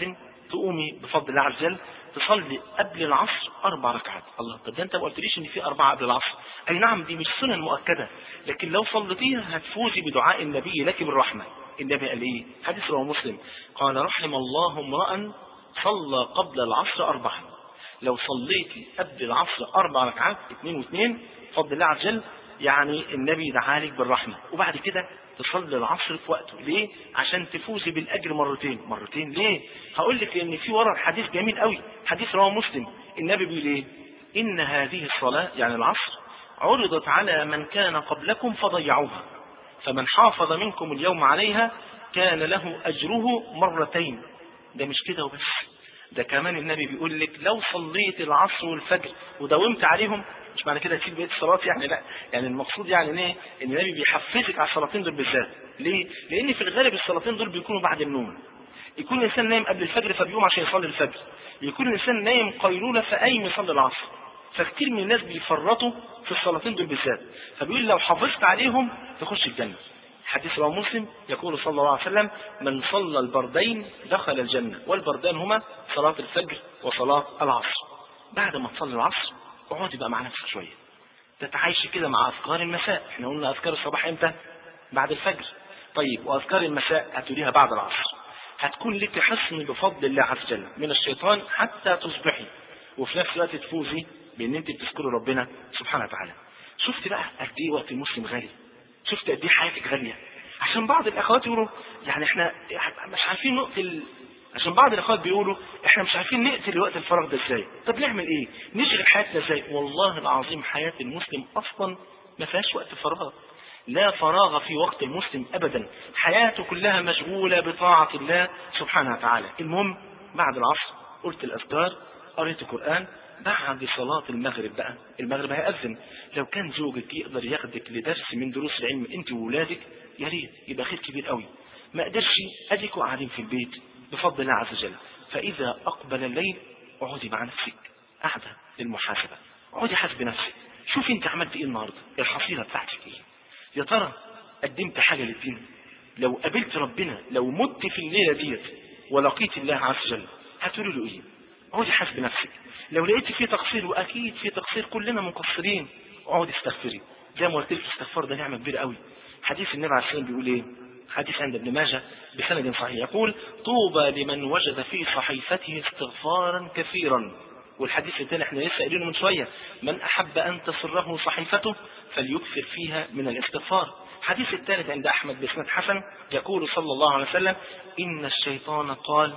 تقومي بفضل الله عز وجل تصلي قبل العصر اربع ركعات. الله، طب ده انت ما قلتليش ان في اربعه قبل العصر. اي نعم دي مش سنن مؤكده، لكن لو صليتيها هتفوزي بدعاء النبي لك بالرحمه. النبي قال ايه؟ حديث رواه مسلم، قال رحم الله امرا صلى قبل العصر اربعا. لو صليتي قبل العصر اربع ركعات اثنين واثنين بفضل الله عز وجل، يعني النبي دعالك بالرحمه، وبعد كده تصلي العصر في وقته. ليه؟ عشان تفوزي بالاجر مرتين. مرتين ليه؟ هقول لك لان في ورا الحديث جميل قوي، حديث رواه مسلم. النبي بيقول ايه؟ ان هذه الصلاه يعني العصر عرضت على من كان قبلكم فضيعوها، فمن حافظ منكم اليوم عليها كان له اجره مرتين. ده مش كده وبس، ده كمان النبي بيقول لك لو صليت العصر والفجر وداومت عليهم، مش معنى كده تسيب بقيه الصلاه يعني، لا، يعني المقصود يعني ايه؟ ان النبي بيحفزك على الصلاتين دول بالذات. ليه؟ لان في الغالب الصلاتين دول بيكونوا بعد النوم. يكون الانسان نايم قبل الفجر فبيقوم عشان يصلي الفجر، يكون الانسان نايم قيلوله فقايم يصلي العصر. فكتير من الناس بيفرطوا في الصلاتين دول بالذات، فبيقول لو حافظت عليهم تخش الجنه. حديث رواه مسلم يقول صلى الله عليه وسلم من صلى البردين دخل الجنه، والبردان هما صلاه الفجر وصلاه العصر. بعد ما تصلي العصر اقعدي بقى مع نفسك شويه، تتعايشي كده مع اذكار المساء. احنا قلنا اذكار الصباح امتى؟ بعد الفجر. طيب واذكار المساء هتقوليها بعد العصر. هتكون لك حصن بفضل الله عز وجل من الشيطان حتى تصبحي، وفي نفس الوقت تفوزي بان انت بتذكري ربنا سبحانه وتعالى. شفت بقى قد ايه وقت المسلم غالي؟ شفت قد ايه حياتك غاليه؟ عشان بعض الاخوات يقولوا يعني احنا مش عارفين نقتل، عشان بعض الاخوات بيقولوا احنا مش عارفين نقتل وقت الفراغ ده ازاي. طب نعمل ايه؟ نشغل حياتنا ازاي؟ والله العظيم حياه المسلم اصلا ما فيهاش وقت فراغ، لا فراغ في وقت المسلم ابدا، حياته كلها مشغوله بطاعه الله سبحانه وتعالى. المهم بعد العصر قلت الاذكار، قريت القران، بعد صلاة المغرب بقى، المغرب هيأذن، لو كان زوجك يقدر ياخدك لدرس من دروس العلم انت وولادك يا ريت، يبقى خير كبير قوي. ما قدرش اديكوا قاعدين في البيت بفضل الله عز وجل. فاذا اقبل الليل اقعدي مع نفسك قاعده للمحاسبه، اقعدي حاسبي نفسك، شوفي انت عملت ايه النهارده، الحصيله بتاعتك ايه، يا ترى قدمت حاجه للدين؟ لو قابلت ربنا، لو مت في الليله ديت ولقيت الله عز وجل هتقولي له ايه؟ اقعدي حاسبي نفسك. لو لقيت فيه تقصير، واكيد فيه تقصير، كلنا مقصرين، اقعدي استغفري. زي ما قلت لك الاستغفار ده نعمه كبيره قوي. حديث النبي عليه الصلاه والسلام بيقول ايه؟ حديث عند ابن ماجه بسند صحيح، يقول طوبى لمن وجد في صحيفته استغفارا كثيرا. والحديث الثاني احنا لسه قايلينه من شويه، من احب ان تسره صحيفته فليكثر فيها من الاستغفار. الحديث الثالث عند احمد بسند حسن يقول صلى الله عليه وسلم ان الشيطان قال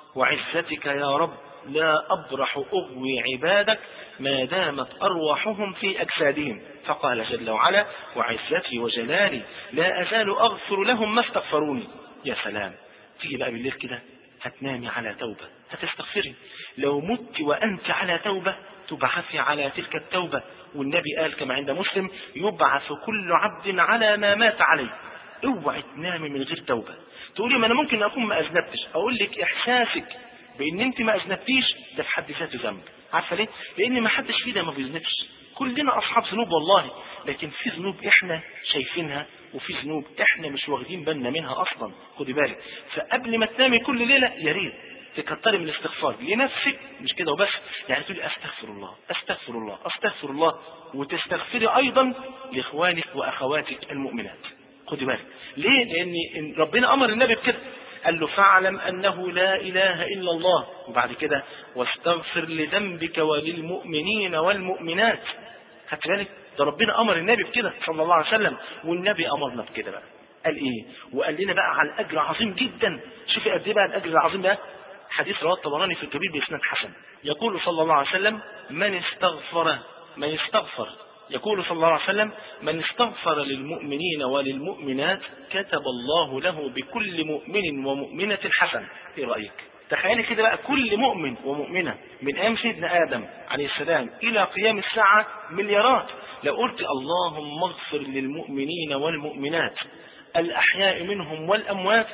وعزتك يا رب لا أبرح أغوي عبادك ما دامت أرواحهم في أجسادهم، فقال جل وعلا وعزتي وجلالي لا أزال أغفر لهم ما استغفروني. يا سلام، تيجي بقى بالليل كده هتنامي على توبة، هتستغفري. لو مت وأنت على توبة تبعثي على تلك التوبة. والنبي قال كما عند مسلم يبعث كل عبد على ما مات عليه. اوعي تنامي من غير توبة. تقولي ما أنا ممكن أكون ما أذنبتش، أقول لك إحساسك بان انت ما اذنبتيش ده في حد ذاته ذنب. عارفه ليه؟ لان ما حدش فينا ما بيذنبش، كلنا اصحاب ذنوب والله، لكن في ذنوب احنا شايفينها وفي ذنوب احنا مش واخدين بالنا منها اصلا. خدي بالك، فقبل ما تنامي كل ليله يا ريت تكتري من الاستغفار لنفسك، مش كده وبس، يعني تقولي استغفر الله استغفر الله استغفر الله، وتستغفري ايضا لاخوانك واخواتك المؤمنات. خدي بالك ليه؟ لان ربنا امر النبي بكده، قال له فاعلم أنه لا إله إلا الله، وبعد كده واستغفر لذنبك وللمؤمنين والمؤمنات. خدت بالك؟ ده ربنا أمر النبي بكده صلى الله عليه وسلم، والنبي أمرنا بكده بقى. قال إيه؟ وقال لنا بقى على الأجر عظيم جدا. شوفي قد إيه بقى الأجر العظيم ده. حديث رواه الطبراني في الكبير بإسناد حسن، يقول صلى الله عليه وسلم من استغفر من استغفر يقول صلى الله عليه وسلم من استغفر للمؤمنين وللمؤمنات كتب الله له بكل مؤمن ومؤمنة حسنة. ايه رأيك؟ تخيلي كده بقى كل مؤمن ومؤمنة من ايام سيدنا آدم عليه السلام الى قيام الساعة مليارات. لو قلت اللهم اغفر للمؤمنين والمؤمنات الأحياء منهم والأموات،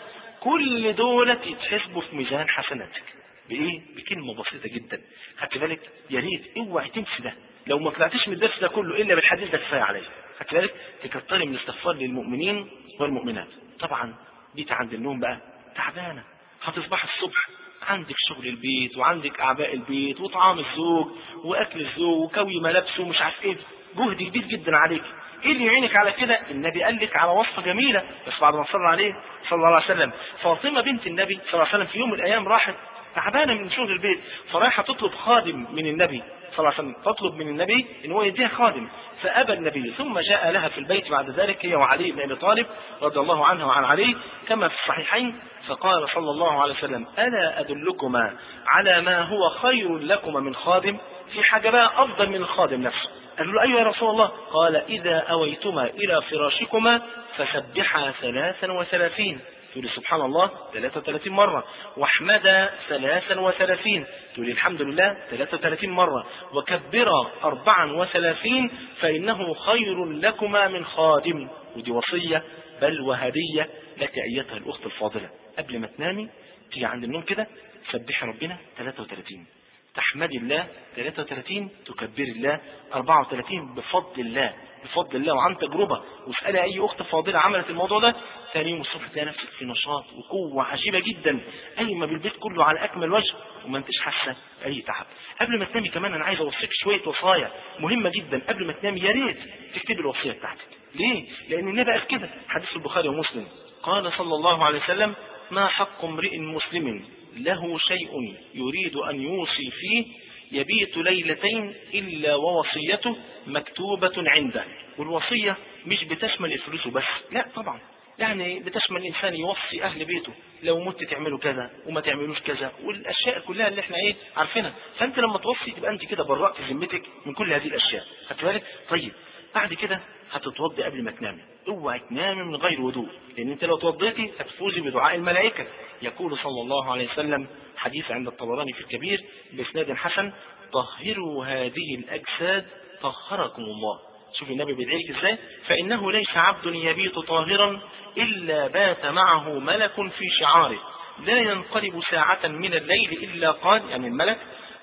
كل دولة يتحسبوا في ميزان حسناتك. بإيه؟ بكلمة بسيطة جدا. خدت بالك؟ يا ريت اوعي تنسي ده. لو ما طلعتش من الدرس ده كله الا بالحديث ده كفايه عليك. خدت بالك؟ تكتري من الاستغفار للمؤمنين والمؤمنات. طبعا جيت عند النوم بقى تعبانه، هتصبح الصبح عندك شغل البيت وعندك اعباء البيت وطعام الزوج واكل الزوج وكوي ملابسه ومش عارف ايه، جهد كبير جدا عليك. ايه اللي يعينك على كده؟ النبي قال لك على وصفه جميله، بس بعد ما صلى عليه صلى الله عليه وسلم. فاطمه بنت النبي صلى الله عليه وسلم في يوم من الايام راحت تعبانه من شغل البيت، فرايحه تطلب خادم من النبي صلى الله عليه وسلم، تطلب من النبي ان هو يديها خادم، فابى النبي. ثم جاء لها في البيت بعد ذلك هي وعلي بن ابي طالب رضي الله عنه وعن علي كما في الصحيحين، فقال صلى الله عليه وسلم: الا ادلكما على ما هو خير لكما من خادم؟ في حاجه بقى افضل من الخادم نفسه. قالوا له: ايوه يا رسول الله. قال: اذا اويتما الى فراشكما فسبحا ثلاثا وثلاثين، تقول سبحان الله ثلاثة وثلاثين مرة، واحمدا ثلاثا وثلاثين، تقول الحمد لله ثلاثة وثلاثين مرة، وكبرا أربعا وثلاثين، فإنه خير لكما من خادم. ودي وصية بل وهدية لك أيتها الأخت الفاضلة. قبل ما تنامي تيجي عند النوم كده سبحي ربنا ثلاثة وثلاثين، تحمد الله ثلاثة وثلاثين، تكبر الله أربعة وثلاثين بفضل الله بفضل الله وعن تجربة. واسألي أي أخت فاضلة عملت الموضوع ده، ثاني يوم الصبح تلاقي نفسك في نشاط وقوة عجيبة جدا، قايمة بالبيت كله على أكمل وجه وما انتش حاسة أي تعب. قبل ما تنامي كمان أنا عايز أوصيك شوية وصايا مهمة جدا. قبل ما تنامي يا ريت تكتبي الوصية بتاعتك. ليه؟ لأن النبي قال كده، حديث البخاري ومسلم، قال صلى الله عليه وسلم: ما حق امرئ مسلم له شيء يريد أن يوصي فيه يبيت ليلتين إلا ووصيته مكتوبة عنده. والوصية مش بتشمل الفلوس بس، لا طبعا، يعني بتشمل الإنسان يوصي أهل بيته لو مت تعملوا كذا وما تعملوش كذا، والأشياء كلها اللي احنا ايه عارفينها. فأنت لما توصي تبقى أنت كده برأت ذمتك من كل هذه الأشياء. خدت بالك؟ طيب بعد كده هتتوضي قبل ما تنامي، اوعي تنامي من غير وضوء، لأن أنت لو توضيتي هتفوزي بدعاء الملائكة. يقول صلى الله عليه وسلم، حديث عند الطبراني في الكبير بإسناد حسن: طهروا هذه الأجساد طهركم الله. شوف النبي بيدعيك ازاي: فإنه ليس عبد يبيت طاهرا إلا بات معه ملك في شعاره، لا ينقلب ساعة من الليل إلا قال، يعني الملك: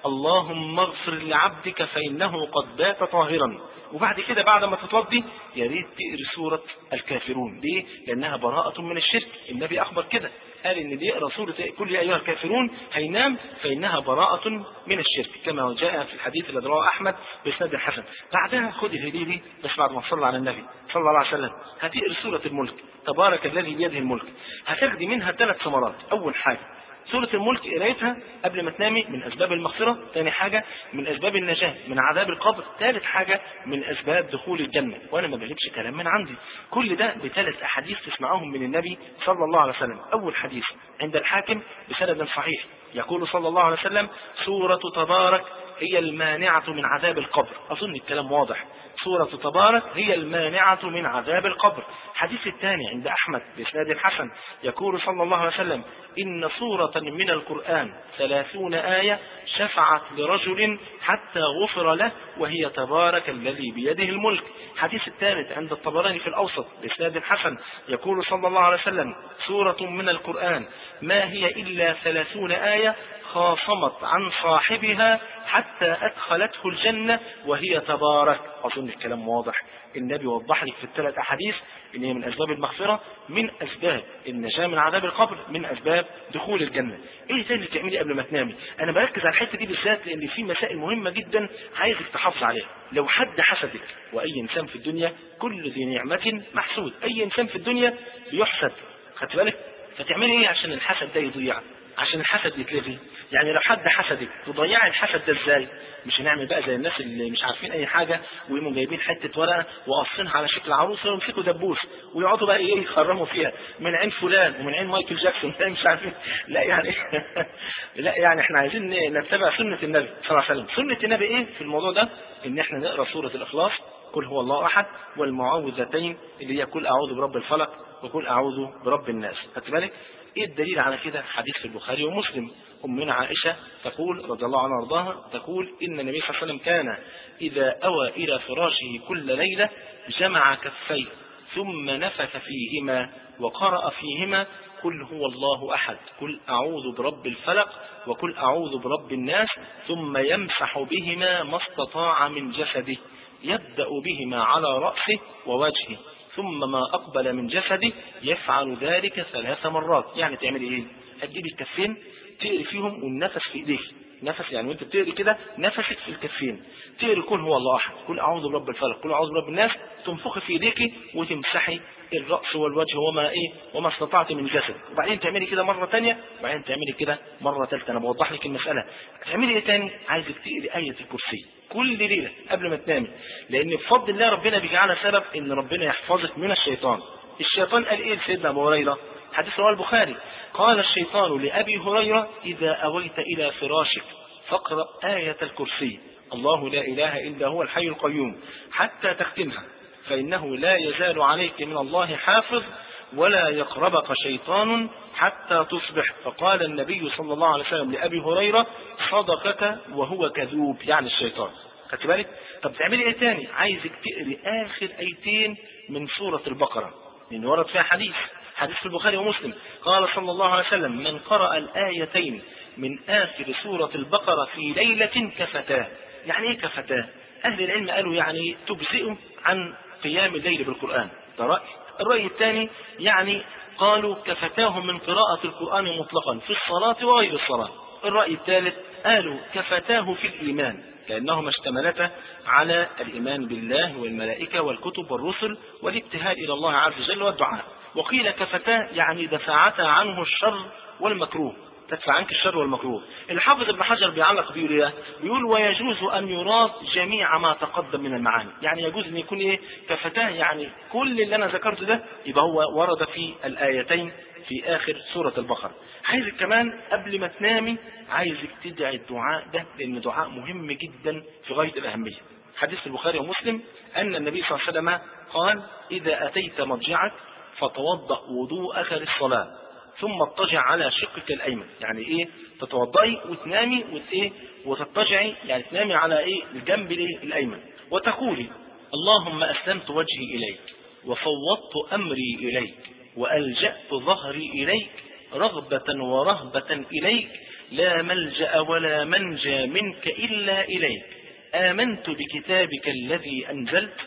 اللهم اغفر لعبدك فإنه قد بات طاهرا. وبعد كده بعد ما تتوضي يا ريت تقري سورة الكافرون. ليه؟ لأنها براءة من الشرك. النبي أخبر كده، قال إن اللي يقرأ سورة كل يا أيها الكافرون هينام فإنها براءة من الشرك، كما جاء في الحديث الذي رواه أحمد بإسناد حسن. بعدها خد الهدية دي، بس بعد ما صلى على النبي صلى الله عليه وسلم هتقري سورة الملك، تبارك الذي بيده الملك. هتاخدي منها ثلاث ثمرات. أول حاجة سورة الملك قرايتها قبل ما تنامي من أسباب المغفرة، ثاني حاجة من أسباب النجاة من عذاب القبر، ثالث حاجة من أسباب دخول الجنة. وأنا ما بجيبش كلام من عندي، كل ده بثلاث أحاديث تسمعهم من النبي صلى الله عليه وسلم. أول حديث عند الحاكم بسند صحيح، يقول صلى الله عليه وسلم: سورة تبارك هي المانعة من عذاب القبر. أظن الكلام واضح، سورة تبارك هي المانعة من عذاب القبر. الحديث الثاني عند أحمد بإسناد الحسن، يقول صلى الله عليه وسلم: إن سورة من القرآن ثلاثون آية شفعت لرجل حتى غفر له وهي تبارك الذي بيده الملك. الحديث الثالث عند الطبراني في الأوسط بإسناد حسن، يقول صلى الله عليه وسلم: سورة من القرآن ما هي إلا ثلاثون آية خاصمت عن صاحبها حتى أدخلته الجنة وهي تبارك. أظن الكلام واضح. النبي وضح لك في الثلاث أحاديث إن هي من أسباب المغفرة، من أسباب النجاة من عذاب القبر، من أسباب دخول الجنة. إيه تاني تعملي قبل ما تنامي؟ أنا بركز على الحتة دي بالذات لأن في مسائل مهمة جدا عايزك تحافظ عليها. لو حد حسدك، وأي إنسان في الدنيا كل ذي نعمة محسود، أي إنسان في الدنيا بيحسد، خدت بالك؟ فتعملي إيه عشان الحسد ده يضيع؟ عشان الحسد يتلغي؟ يعني لو حد حسدك تضيعي الحسد ده ازاي؟ مش هنعمل بقى زي الناس اللي مش عارفين اي حاجه ويقوموا جايبين حته ورقه وقاصينها على شكل عروسه ويمسكوا دبوس ويقعدوا بقى ايه يخرموا فيها من عين فلان ومن عين مايكل جاكسون مش عارفين. لا يعني لا يعني احنا عايزين نتبع سنه النبي صلى الله عليه وسلم. سنه النبي ايه في الموضوع ده؟ ان احنا نقرا سوره الاخلاص، قل هو الله احد، والمعوذتين اللي هي قل اعوذ برب الفلق وقل اعوذ برب الناس. خدت بالك؟ ايه الدليل على كده؟ حديث في البخاري ومسلم، أمنا عائشة تقول رضي الله عنها وارضاها، تقول إن النبي صلى الله عليه وسلم كان إذا أوى إلى فراشه كل ليلة جمع كفيه ثم نفث فيهما وقرأ فيهما قل هو الله أحد، قل أعوذ برب الفلق وقل أعوذ برب الناس، ثم يمسح بهما ما استطاع من جسده، يبدأ بهما على رأسه ووجهه، ثم ما أقبل من جسده يفعل ذلك ثلاث مرات. يعني تعمل إيه؟ هتجيب الكفين تقري فيهم والنفس في ايديك، نفس يعني وانت بتقري كده نفسك في الكفين، تقري كل هو الله احد، كل اعوذ برب الفلق، كل اعوذ برب الناس، تنفخي في ايديك وتمسحي الراس والوجه وما ايه وما استطعت من جسد، وبعدين تعملي كده مره ثانيه، وبعدين تعملي كده مره ثالثه. انا بوضح لك المساله. تعملي ايه ثاني؟ عايزك تقري ايه الكرسي كل ليله قبل ما تنامي، لان بفضل الله ربنا بيجعلها سبب ان ربنا يحفظك من الشيطان. الشيطان قال ايه لسيدنا ابو هريره؟ حديث رواه البخاري، قال الشيطان لأبي هريرة إذا أويت إلى فراشك فاقرأ آية الكرسي، الله لا إله إلا هو الحي القيوم، حتى تختمها، فإنه لا يزال عليك من الله حافظ ولا يقربك شيطان حتى تصبح. فقال النبي صلى الله عليه وسلم لأبي هريرة صدقك وهو كذوب، يعني الشيطان. خدت بالك؟ طب تعملي ايه تاني؟ عايزك تقري آخر آيتين من سورة البقرة، لأن ورد فيها حديث حديث في البخاري ومسلم، قال صلى الله عليه وسلم من قرأ الآيتين من آخر سورة البقرة في ليلة كفتاه. يعني ايه كفتاه؟ أهل العلم قالوا يعني تجزئ عن قيام الليل بالقرآن، ده رأي. الرأي الثاني يعني قالوا كفتاه من قراءة القرآن مطلقا في الصلاة وغير الصلاة. الرأي الثالث قالوا كفتاه في الإيمان، لأنهما اشتملتا على الإيمان بالله والملائكة والكتب والرسل والابتهال إلى الله عز وجل والدعاء. وقيل كفتاه يعني دفعتا عنه الشر والمكروه، تدفع عنك الشر والمكروه. الحافظ ابن حجر بيعلق بيقول ايه؟ بيقول ويجوز ان يراد جميع ما تقدم من المعاني، يعني يجوز ان يكون ايه كفتاه، يعني كل اللي انا ذكرته ده يبقى هو ورد في الايتين في اخر سورة البقرة. عايزك كمان قبل ما تنامي عايزك تدعي الدعاء ده، لان دعاء مهم جدا في غاية الاهمية. حديث البخاري ومسلم ان النبي صلى الله عليه وسلم قال اذا اتيت مضجعك فتوضأ وضوءك للصلاة ثم اضطجع على شقك الايمن، يعني ايه تتوضئي وتنامي وتايه وتضطجعي، يعني تنامي على ايه الجنب الايه الايمن، وتقولي اللهم اسلمت وجهي اليك وفوضت امري اليك والجأت ظهري اليك رغبة ورهبة اليك لا ملجأ ولا منجى منك الا اليك، آمنت بكتابك الذي انزلت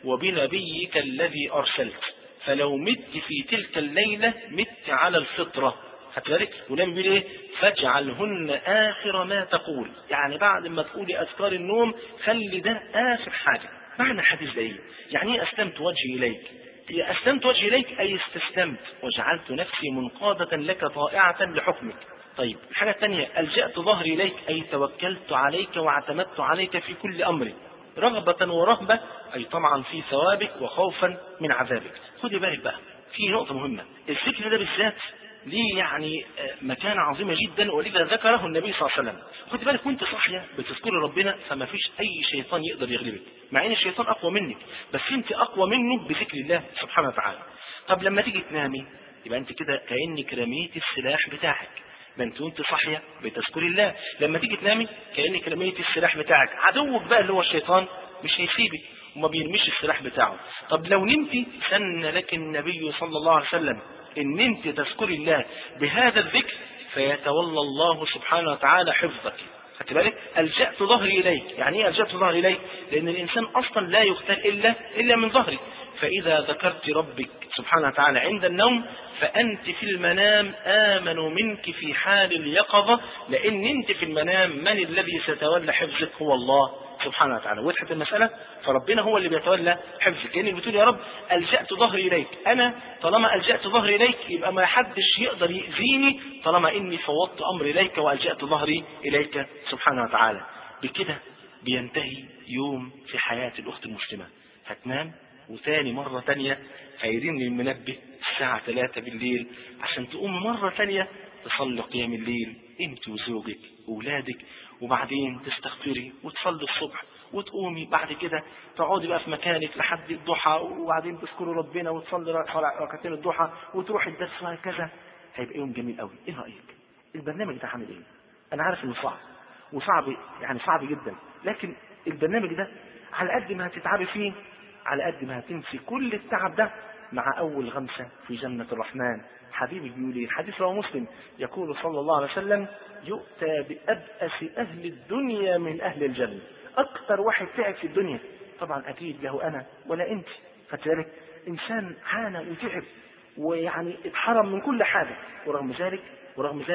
وبنبيك الذي ارسلت، فلو مت في تلك الليلة مت على الفطرة. هتلاقيك ولم بيقول ايه فاجعلهن اخر ما تقول، يعني بعد ما تقولي اذكار النوم خلي ده اخر حاجة. معنى الحديث ده ايه؟ يعني ايه اسلمت وجهي اليك؟ اسلمت وجهي اليك اي استسلمت وجعلت نفسي منقادة لك طائعة لحكمك. طيب الحاجة الثانية ألجأت ظهري اليك اي توكلت عليك واعتمدت عليك في كل امري، رغبة ورهبة أي طمعا في ثوابك وخوفا من عذابك. خدي بالك بقى في نقطة مهمة، الذكر ده بالذات ليه يعني مكانة عظيمة جدا، ولذا ذكره النبي صلى الله عليه وسلم. خدي بالك وانت صاحية بتذكري ربنا فما فيش أي شيطان يقدر يغلبك، مع ان الشيطان أقوى منك بس انت أقوى منه بذكر الله سبحانه وتعالى. طب لما تيجي تنامي يبقى انت كده كأنك رميتي السلاح بتاعك، ما انت وانت صاحيه بتذكري الله، لما تيجي تنامي كأنك رميتي السلاح بتاعك. عدوك بقى اللي هو الشيطان مش هيسيبك وما بيرميش السلاح بتاعه. طب لو نمتي سن لك النبي صلى الله عليه وسلم ان انت تذكري الله بهذا الذكر فيتولى الله سبحانه وتعالى حفظك. خدت بالك؟ ألجأت ظهري إليك، يعني ايه ألجأت ظهري إليك؟ لأن الإنسان أصلا لا يختل إلا إلا من ظهري، فإذا ذكرت ربك سبحانه وتعالى عند النوم فأنت في المنام آمن منك في حال اليقظة، لأن أنت في المنام من الذي سيتولى حفظك؟ هو الله سبحانه وتعالى. وضحت المسألة؟ فربنا هو اللي بيتولى حفظك، لأنك بتقول يا رب ألجأت ظهري إليك، أنا طالما ألجأت ظهري إليك يبقى ما حدش يقدر يؤذيني طالما إني فوضت أمري إليك وألجأت ظهري إليك سبحانه وتعالى. بكده بينتهي يوم في حياة الأخت المسلمة. هتنام وثاني مرة تانية هيرن المنبه الساعة ثلاثة بالليل عشان تقوم مرة تانية تصلي قيام الليل انت وزوجك وولادك، وبعدين تستغفري وتصلي الصبح وتقومي بعد كده تقعدي بقى في مكانك لحد الضحى، وبعدين تذكري ربنا وتصلي ركعتين الضحى وتروحي الدرس وهكذا. هيبقى يوم جميل قوي. ايه رأيك؟ البرنامج ده عامل ايه؟ انا عارف انه صعب وصعب يعني صعب جدا، لكن البرنامج ده على قد ما هتتعبي فيه على قد ما هتنسي كل التعب ده مع أول غمسة في جنة الرحمن. حبيبي بيقول ايه؟ الحديث رواه مسلم، يقول صلى الله عليه وسلم يؤتى بأبأس أهل الدنيا من أهل الجنة. أكثر واحد تعب في الدنيا طبعا أكيد له أنا ولا أنت، فكذلك إنسان عانى وتعب ويعني اتحرم من كل حاجة، ورغم ذلك ورغم ذلك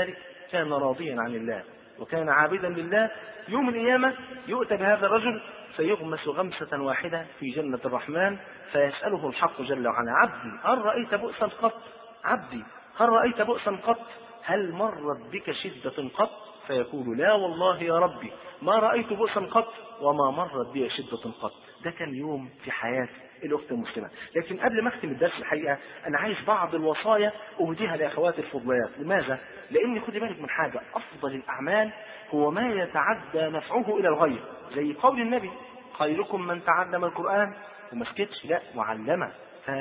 كان راضيا عن الله وكان عابدا لله، يوم القيامة يؤتى بهذا الرجل فيغمس غمسة واحدة في جنة الرحمن، فيسأله الحق جل وعلا: عبدي هل رأيت بؤسا قط؟ عبدي هل رأيت بؤسا قط؟ هل مرت بك شدة قط؟ فيقول: لا والله يا ربي ما رأيت بؤسا قط وما مرت بي شدة قط. ده كان يوم في حياة الأخت المسلمة. لكن قبل ما أختم الدرس الحقيقة أنا عايز بعض الوصايا أهديها لأخواتي الفضليات. لماذا؟ لأن خدي بالك من حاجة، أفضل الأعمال هو ما يتعدى نفعه إلى الغير، زي قول النبي: خيركم من تعلم القرآن، وما سكتش، لا وعلمه.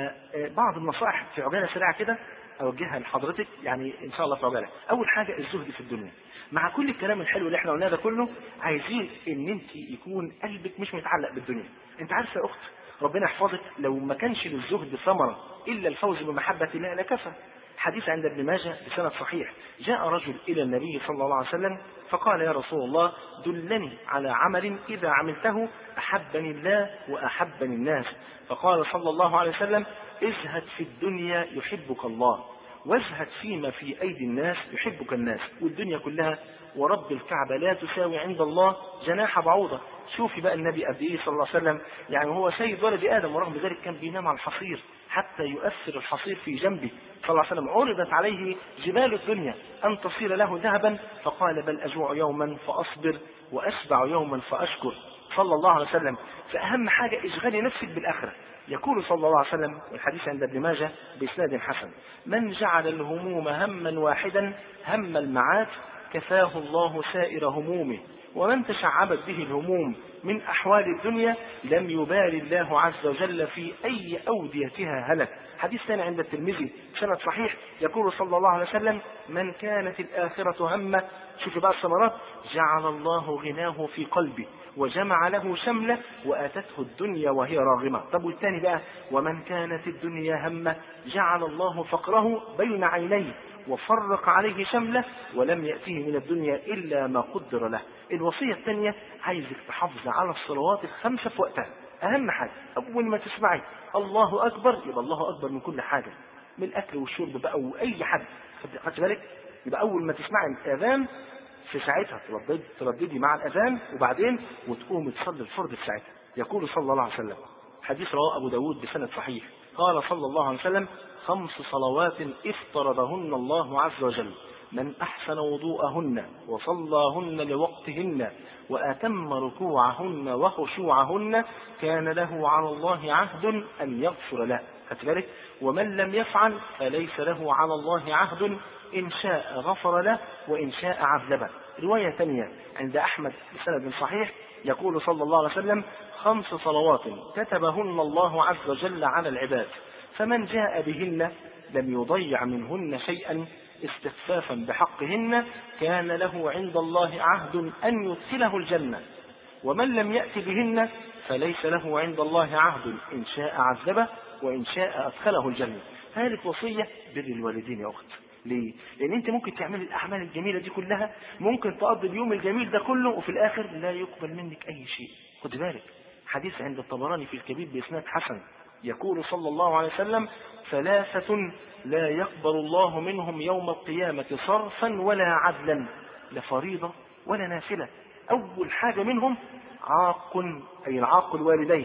فبعض النصائح في عجالة سريعة كده أوجهها لحضرتك، يعني إن شاء الله في عجالة. أول حاجة الزهد في الدنيا. مع كل الكلام الحلو اللي احنا قلناه ده كله، عايزين إن أنت يكون قلبك مش متعلق بالدنيا. أنت عارفة يا أخت، ربنا يحفظك، لو ما كانش للزهد ثمرة إلا الفوز بمحبة الله لكفى. حديث عند ابن ماجه بسند صحيح: جاء رجل إلى النبي صلى الله عليه وسلم فقال: يا رسول الله دلني على عمل إذا عملته أحبني الله وأحبني الناس. فقال صلى الله عليه وسلم: ازهد في الدنيا يحبك الله، وازهد فيما في أيدي الناس يحبك الناس. والدنيا كلها ورب الكعبة لا تساوي عند الله جناح بعوضة. شوفي بقى النبي قد ايه صلى الله عليه وسلم، يعني هو سيد ولد آدم، ورغم ذلك كان بينام على الحصير حتى يؤثر الحصير في جنبه صلى الله عليه وسلم. عرضت عليه جبال الدنيا أن تصير له ذهبا، فقال: بل أجوع يوما فأصبر وأشبع يوما فأشكر، صلى الله عليه وسلم. فأهم حاجة اشغلي نفسك بالآخرة. يقول صلى الله عليه وسلم، والحديث عند ابن ماجه بإسناد حسن: من جعل الهموم هما واحدا هم المعاد كفاه الله سائر همومه، ومن تشعبت به الهموم من أحوال الدنيا لم يبال الله عز وجل في أي أوديتها هلك. حديث ثاني عند الترمذي سند صحيح، يقول صلى الله عليه وسلم: من كانت الآخرة همه، شوف بقى الثمرات، جعل الله غناه في قلبه وجمع له شمله وآتته الدنيا وهي راغمة. طب والثاني بقى: ومن كانت الدنيا همه جعل الله فقره بين عينيه وفرق عليه شمله ولم يأتيه من الدنيا إلا ما قدر له. الوصية الثانية: عايزك تحافظ على الصلوات الخمسة في وقتها. أهم حاجة أول ما تسمعي الله أكبر يبقى الله أكبر من كل حاجة، من الأكل والشرب بقى وأي حاجة، خدت بالك؟ يبقى أول ما تسمعي الأذان في ساعتها ترددي, ترددي مع الأذان، وبعدين وتقوم تصلي الفرض في ساعتها. يقول صلى الله عليه وسلم، حديث رواه أبو داود بسند صحيح، قال صلى الله عليه وسلم: خمس صلوات افترضهن الله عز وجل من أحسن وضوءهن وصلاهن لوقتهن وأتم ركوعهن وخشوعهن كان له على الله عهد أن يغفر له. خدت بالك؟ ومن لم يفعل فليس له على الله عهد، إن شاء غفر له وإن شاء عذبه. رواية ثانية عند أحمد بسند صحيح، يقول صلى الله عليه وسلم: خمس صلوات كتبهن الله عز وجل على العباد، فمن جاء بهن لم يضيع منهن شيئا استخفافا بحقهن كان له عند الله عهد أن يدخله الجنة، ومن لم يأت بهن فليس له عند الله عهد، إن شاء عذبه وإن شاء أدخله الجنة. هذه وصية بر الوالدين يا أخت. ليه؟ لأن أنت ممكن تعمل الأعمال الجميلة دي كلها، ممكن تقضي اليوم الجميل ده كله، وفي الآخر لا يقبل منك أي شيء. خد بالك، حديث عند الطبراني في الكبير بإسناد حسن، يقول صلى الله عليه وسلم: ثلاثة لا يقبل الله منهم يوم القيامة صرفا ولا عدلا، لا فريضة ولا نافلة. أول حاجة منهم عاق، أي العاق الوالدين،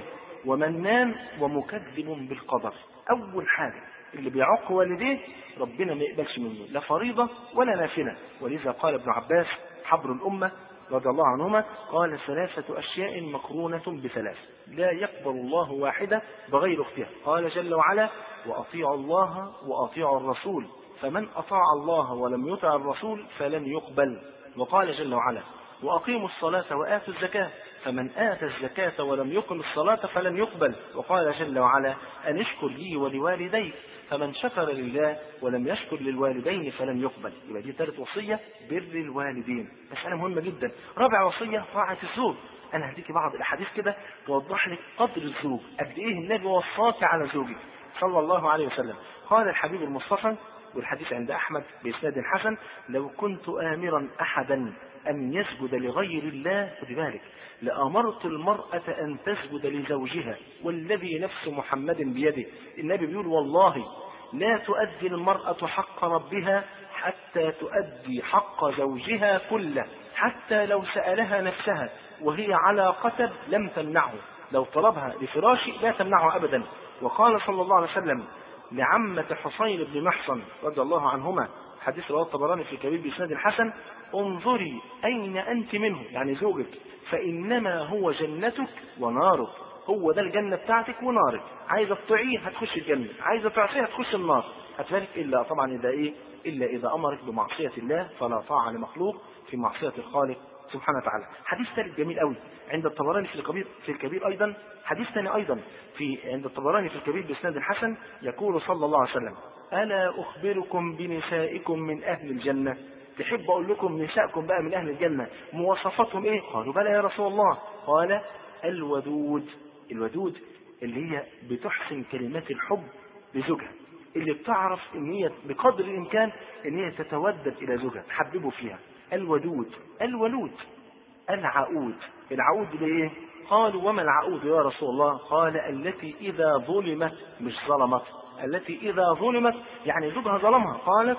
ومنان ومكذب بالقدر. أول حاجة اللي بيعق والديه ربنا ما يقبلش منه لا فريضة ولا نافلة. ولذا قال ابن عباس حبر الأمة رضي الله عنهما، قال: ثلاثة أشياء مقرونة بثلاث لا يقبل الله واحدة بغير اختها. قال جل وعلا: وأطيعوا الله وأطيعوا الرسول، فمن أطاع الله ولم يطع الرسول فلن يقبل. وقال جل وعلا: وأقيموا الصلاة وآتوا الزكاة، فمن آتى الزكاة ولم يقم الصلاة فلن يقبل. وقال جل وعلا: أن اشكر لي ولوالديك، فمن شكر لله ولم يشكر للوالدين فلن يقبل. يبقى دي ثالث وصية، بر الوالدين، مسألة مهمة جدا. رابع وصية طاعة الزوج. أنا هديكي بعض الأحاديث كده توضح لك قدر الزوج، قد إيه النبي وصاك على زوجك صلى الله عليه وسلم. قال الحبيب المصطفى، والحديث عند أحمد بإسناد حسن: لو كنت آمرا أحدا أن يسجد لغير الله، خد بالك، لأمرت المرأة أن تسجد لزوجها والذي نفس محمد بيده. النبي بيقول: والله لا تؤدي المرأة حق ربها حتى تؤدي حق زوجها كله، حتى لو سألها نفسها وهي على قتب لم تمنعه، لو طلبها لفراش لا تمنعه أبدا. وقال صلى الله عليه وسلم لعمة حصين بن محصن رضي الله عنهما، حديث رواه الطبراني في الكبير بإسناد الحسن: انظري أين أنت منه، يعني زوجك، فإنما هو جنتك ونارك، هو ده الجنة بتاعتك ونارك، عايزة تطيعيه هتخش الجنة، عايزة تعصيه هتخش النار، هتفارق إلا طبعا إذا إيه إلا إذا أمرك بمعصية الله، فلا طاعة لمخلوق في معصية الخالق سبحانه وتعالى. حديث ثالث جميل قوي عند الطبراني في الكبير في الكبير أيضا، حديث ثاني أيضا في عند الطبراني في الكبير بإسناد الحسن، يقول صلى الله عليه وسلم: ألا أخبركم بنسائكم من أهل الجنة؟ تحب أقول لكم نسائكم بقى من أهل الجنة مواصفاتهم إيه؟ قالوا: بلى يا رسول الله. قال: الودود. الودود اللي هي بتحسن كلمات الحب لزوجها، اللي بتعرف ان هي بقدر الامكان ان هي تتودد الى زوجها، تحببه فيها. الودود. الولود. العقود. العقود دي ايه؟ قالوا: وما العقود يا رسول الله؟ قال: التي اذا ظلمت، مش ظلمت، التي اذا ظلمت يعني زوجها ظلمها، قالت: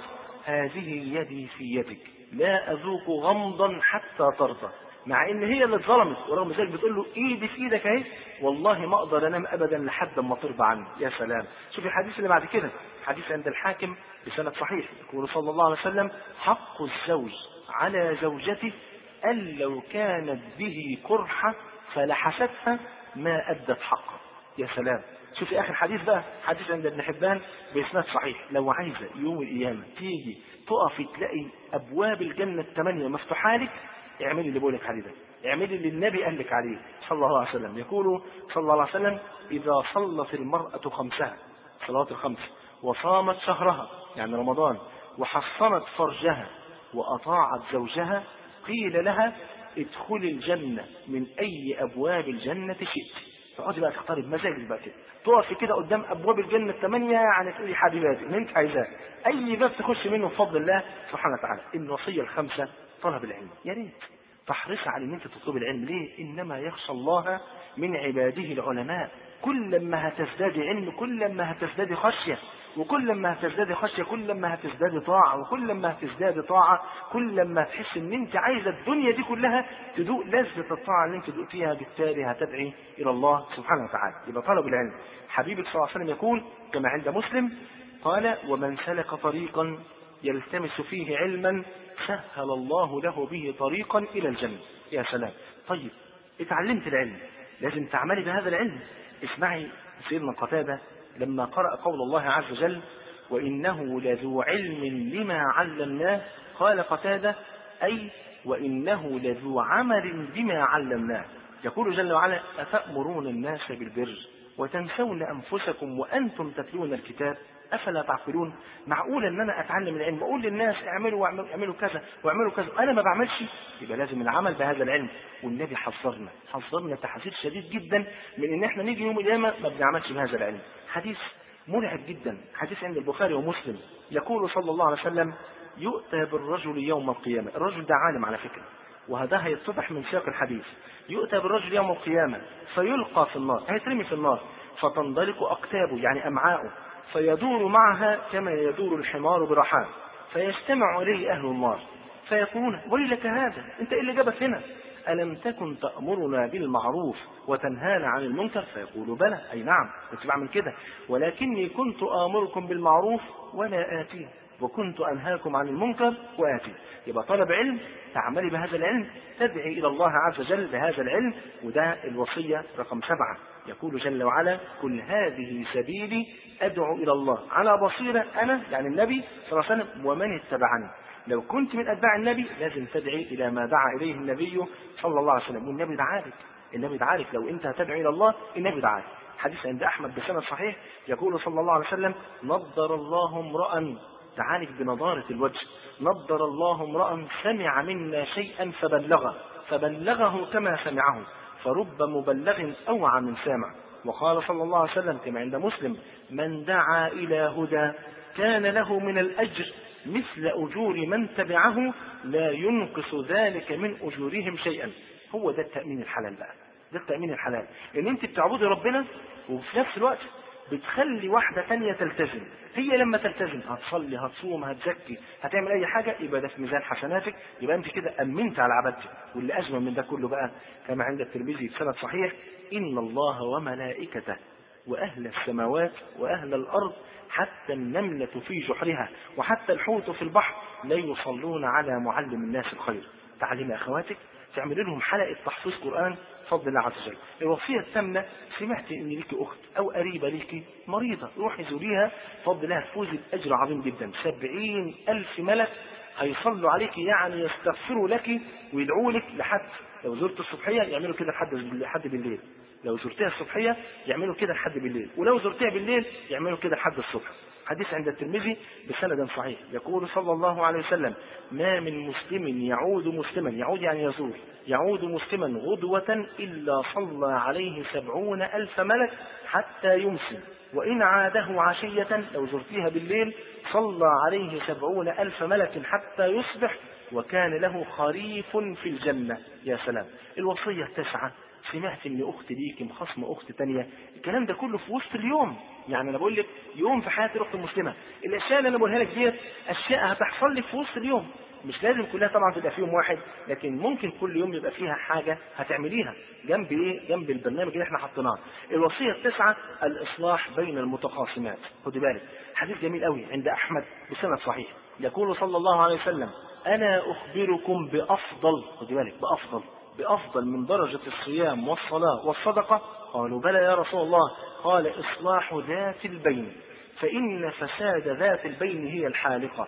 هذه يدي في يدك لا اذوق غمضا حتى ترضى، مع ان هي اللي اتظلمت ورغم ذلك بتقول له: ايدي في ايدك اهي، والله ما اقدر انام ابدا لحد ما ترضى عني. يا سلام. شوف الحديث اللي بعد كده، حديث عند الحاكم بسند صحيح، يقول صلى الله عليه وسلم: حق الزوج على زوجته ان لو كانت به قرحه فلحستها ما ادت حقه. يا سلام. شوف اخر حديث بقى، حديث عند ابن حبان باسناد صحيح: لو عايزه يوم القيامه تيجي تقفي تلاقي ابواب الجنه الثمانيه مفتوحه لك، اعملي اللي بقولك عليه ده، اعملي اللي النبي قال لك عليه صلى الله عليه وسلم. يقول صلى الله عليه وسلم: إذا صلت المرأة خمسها، صلوات الخمس، وصامت شهرها يعني رمضان، وحصنت فرجها، وأطاعت زوجها، قيل لها: ادخلي الجنة من أي أبواب الجنة شئت. تقعدي بقى تختاري بمزاجك بقى كده، تقفي كده قدام أبواب الجنة الثمانية، يعني تقولي حبيباتي اللي أنت عايزاه، أي باب تخش منه بفضل الله سبحانه وتعالى. الوصية الخمسة: طلب العلم. يا ريت تحرص على ان انت تطلب العلم. ليه؟ انما يخشى الله من عباده العلماء. كل ما هتزداد علم كل ما هتزداد خشيه، وكل ما هتزداد خشيه كل ما هتزداد طاعه، وكل ما هتزداد طاعه كل ما هتحس ان انت عايزه الدنيا دي كلها تذوق لذة الطاعه اللي انت ذقتيها، بالتالي هتدعي الى الله سبحانه وتعالى. يبقى طلب العلم. حبيبك صلى الله عليه وسلم يقول كما عند مسلم قال: ومن سلك طريقا يلتمس فيه علما سهل الله له به طريقا إلى الجنة. يا سلام. طيب اتعلمت العلم لازم تعملي بهذا العلم. اسمعي سيدنا قتادة لما قرأ قول الله عز وجل: وإنه لذو علم لما علمناه، قال قتادة: أي وإنه لذو عمل بما علمناه. يقول جل وعلا: أتأمرون الناس بالبر وتنسون أنفسكم وأنتم تتلون الكتاب أفلا تعقلون؟ معقول ان انا اتعلم العلم واقول للناس اعملوا واعملوا اعملوا كذا واعملوا كذا وانا ما بعملش؟ يبقى لازم العمل بهذا العلم. والنبي حذرنا حذرنا تحذير شديد جدا من ان احنا نيجي يوم القيامه ما بنعملش بهذا العلم. حديث مرعب جدا، حديث عند البخاري ومسلم، يقول صلى الله عليه وسلم: يؤتى بالرجل يوم القيامه. الرجل ده عالم على فكره، وهذا هيتضح من سياق الحديث. يؤتى بالرجل يوم القيامه فيلقى في النار، هيترمي في النار، فتنضلق اقتابه يعني امعاؤه، فيدور معها كما يدور الحمار برحاه، فيجتمع إليه أهل النار فيقولون: ويلك هذا، أنت إيه اللي جابك هنا؟ ألم تكن تأمرنا بالمعروف وتنهانا عن المنكر؟ فيقول: بلى، أي نعم كنت بعمل كده، ولكني كنت آمركم بالمعروف ولا آتيه، وكنت أنهاكم عن المنكر وآتيه. يبقى طلب علم، تعملي بهذا العلم، تدعي إلى الله عز وجل بهذا العلم. وده الوصية رقم سبعة. يقول جل وعلا: قل هذه سبيلي أدعو إلى الله على بصيرة أنا يعني النبي صلى الله عليه وسلم ومن اتبعني. لو كنت من أتباع النبي لازم تدعي إلى ما دعا إليه النبي صلى الله عليه وسلم. والنبي دعالك، النبي دعالك لو أنت هتدعي إلى الله النبي دعالك. حديث عند أحمد بسند صحيح يقول صلى الله عليه وسلم: نضر الله امرأ، تعالج بنضارة الوجه، نضر الله امرأ سمع منا شيئا فبلغه فبلغه كما سمعه، فرب مبلغ أوعى من سامع. وقال صلى الله عليه وسلم كما عند مسلم: من دعا إلى هدى كان له من الأجر مثل أجور من تبعه لا ينقص ذلك من أجورهم شيئا. هو ده التأمين الحلال بقى، ده التأمين الحلال، ان انت بتعبدي ربنا وفي نفس الوقت بتخلي واحدة تانية تلتزم. هي لما تلتزم هتصلي هتصوم هتزكي هتعمل اي حاجة، يبقى ده في ميزان حسناتك، يبقى انت كده امنت على عبادتك. واللي اجمل من ده كله بقى كما عند الترمذي في سند صحيح: ان الله وملائكته واهل السماوات واهل الارض حتى النملة في جحرها وحتى الحوت في البحر لا يصلون على معلم الناس الخير. تعلم اخواتك، تعمل لهم حلقة تحفيظ قرآن بفضل الله عز وجل. الوصية الثامنة: سمعت ان ليك اخت او قريبة ليك مريضة، روحي زوريها بفضل الله تفوزي باجر عظيم جدا. سبعين الف ملك هيصلوا عليك، يعني يستغفروا لك ويدعوا لك لحد، لو زرت الصبحية يعملوا كده لحد لحد بالليل، لو زرتها الصبحية يعملوا كده لحد بالليل، ولو زرتها بالليل يعملوا كده لحد الصبح. حديث عند الترمذي بسند صحيح يقول صلى الله عليه وسلم: ما من مسلم يعود مسلما، يعود يعني يزور، يعود مسلما غدوة إلا صلى عليه سبعون ألف ملك حتى يمسي، وإن عاده عشية، لو زرتيها بالليل صلى عليه سبعون ألف ملك حتى يصبح وكان له خريف في الجنة. يا سلام. الوصية التاسعة: سمعت ان اخت ليك مخصمه اخت تانية، الكلام ده كله في وسط اليوم. يعني انا بقول لك يوم في حياه الاخت المسلمه، الاشياء اللي انا بقولها لك ديت اشياء هتحصل لك في وسط اليوم، مش لازم كلها طبعا تبقى في يوم واحد، لكن ممكن كل يوم يبقى فيها حاجه هتعمليها جنب ايه، جنب البرنامج اللي احنا حطيناه. الوصيه التاسعه: الاصلاح بين المتخاصمات. خدي بالك، حديث جميل قوي عند احمد بسند صحيح يقول صلى الله عليه وسلم: انا اخبركم بافضل، خدي بالك، بافضل بأفضل من درجة الصيام والصلاة والصدقة. قالوا: بلى يا رسول الله. قال: إصلاح ذات البين، فإن فساد ذات البين هي الحالقة.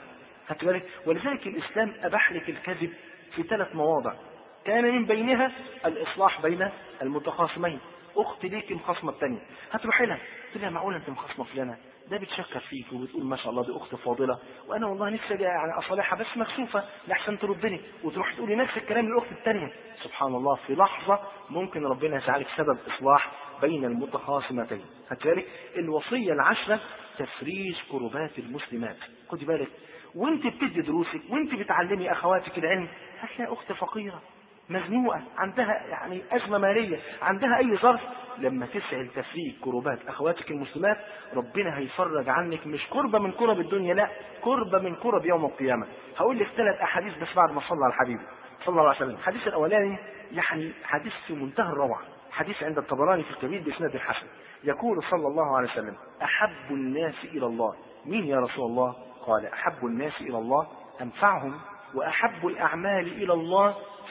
ولذلك الإسلام أباح لك الكذب في ثلاث مواضع كان من بينها الإصلاح بين المتخاصمين. أخت ليك مخاصمة الثانية، هتروحي لها تقول لها: معقولة أنت مخاصمة فلانة؟ ده بتشكر فيك وبتقول ما شاء الله دي أخت فاضلة، وأنا والله نفسي يعني أصالحها بس مكسوفة لحسن تردني، وتروح تقولي نفس الكلام للأخت الثانية. سبحان الله، في لحظة ممكن ربنا يجعلك سبب إصلاح بين المتخاصمتين. هكذلك الوصية العشرة: تفريج كربات المسلمات. خدي بالك، وانت بتدي دروسك وانت بتعلمي أخواتك العلم، هتلاقي أخت فقيرة مزنوقة عندها يعني أزمة مالية، عندها أي ظرف، لما تسعى تفريج كربات أخواتك المسلمات ربنا هيفرج عنك، مش كربة من كرب الدنيا، لا، كربة من كرب يوم القيامة. هقول لك ثلاث أحاديث بس بعد ما صلى على الحبيب صلى الله عليه وسلم. الحديث الأولاني يعني حديث في منتهى الروعة، حديث عند الطبراني في الكبير بإسناد الحسن. يقول صلى الله عليه وسلم: أحب الناس إلى الله. مين يا رسول الله؟ قال: أحب الناس إلى الله أنفعهم، وأحب الأعمال إلى الله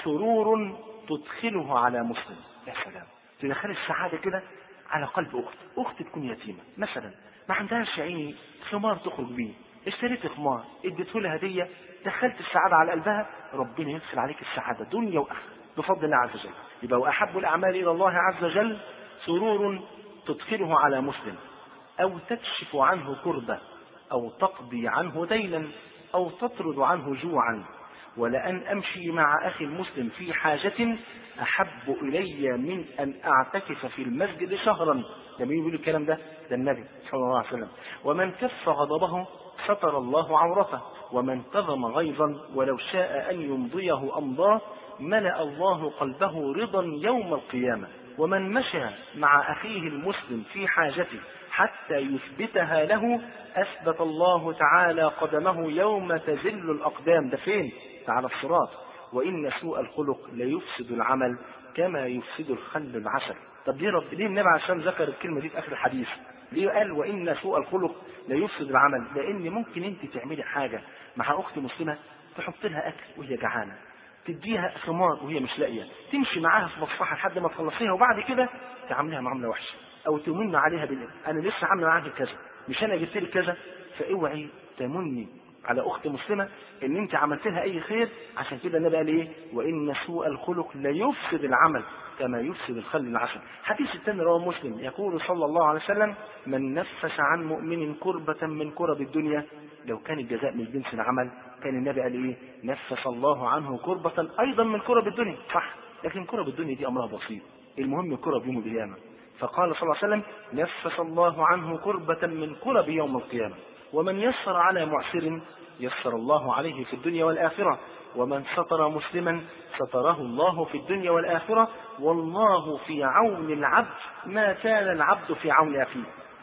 سرور تدخله على مسلم. يا سلام، تدخل السعادة كده على قلب أخت، أخت تكون يتيمة مثلا ما عندهاش عيني خمار تخرج بيه، اشتريت خمار اديته لها هدية، دخلت السعادة على قلبها، ربنا يدخل عليك السعادة دنيا وآخرة بفضل الله عز وجل. يبقى وأحب الأعمال إلى الله عز وجل سرور تدخله على مسلم، أو تكشف عنه كربة، أو تقضي عنه دينا، أو تطرد عنه جوعا. ولأن أمشي مع أخي المسلم في حاجة أحب إلي من أن أعتكف في المسجد شهرا. ده مين يقول الكلام ده؟ ده النبي صلى الله عليه وسلم. ومن كف غضبه ستر الله عورته، ومن كظم غيظا ولو شاء أن يمضيه أمضاه ملأ الله قلبه رضا يوم القيامة. ومن مشى مع أخيه المسلم في حاجته حتى يثبتها له أثبت الله تعالى قدمه يوم تزل الأقدام. ده فين؟ على الصراط. وإن سوء الخلق ليفسد العمل كما يفسد الخل العسل. طب ليه رب ليه النبي عشان ذكر الكلمة دي في آخر الحديث؟ ليه قال وإن سوء الخلق ليفسد العمل؟ لأن ممكن أنت تعملي حاجة مع أخت مسلمة، تحط لها أكل وهي جعانة، تديها خمار وهي مش لاقيه، تمشي معاها في مصلحه لحد ما تخلصيها، وبعد كده تعاملها معامله وحشه او تمن عليها بالله، انا لسه عامله معاك كذا، مش انا جبت لك كذا. فاوعي تمني على اخت مسلمه ان انت عملت لها اي خير. عشان كده النبي قال ايه؟ وان سوء الخلق لا يفسد العمل كما يفسد الخل العسل. حديث الثاني رواه مسلم يقول صلى الله عليه وسلم: من نفس عن مؤمن كربة من كرب الدنيا، لو كان الجزاء من جنس العمل كان النبي قال ايه؟ نفس الله عنه كربة ايضا من كرب الدنيا. صح، لكن كرب الدنيا دي امرها بسيط، المهم كرب يوم القيامة. فقال صلى الله عليه وسلم: نفس الله عنه كربة من كرب يوم القيامة. ومن يسر على معسر يسر الله عليه في الدنيا والآخرة، ومن ستر مسلما ستره الله في الدنيا والآخرة، والله في عون العبد ما كان العبد في عون أخيه.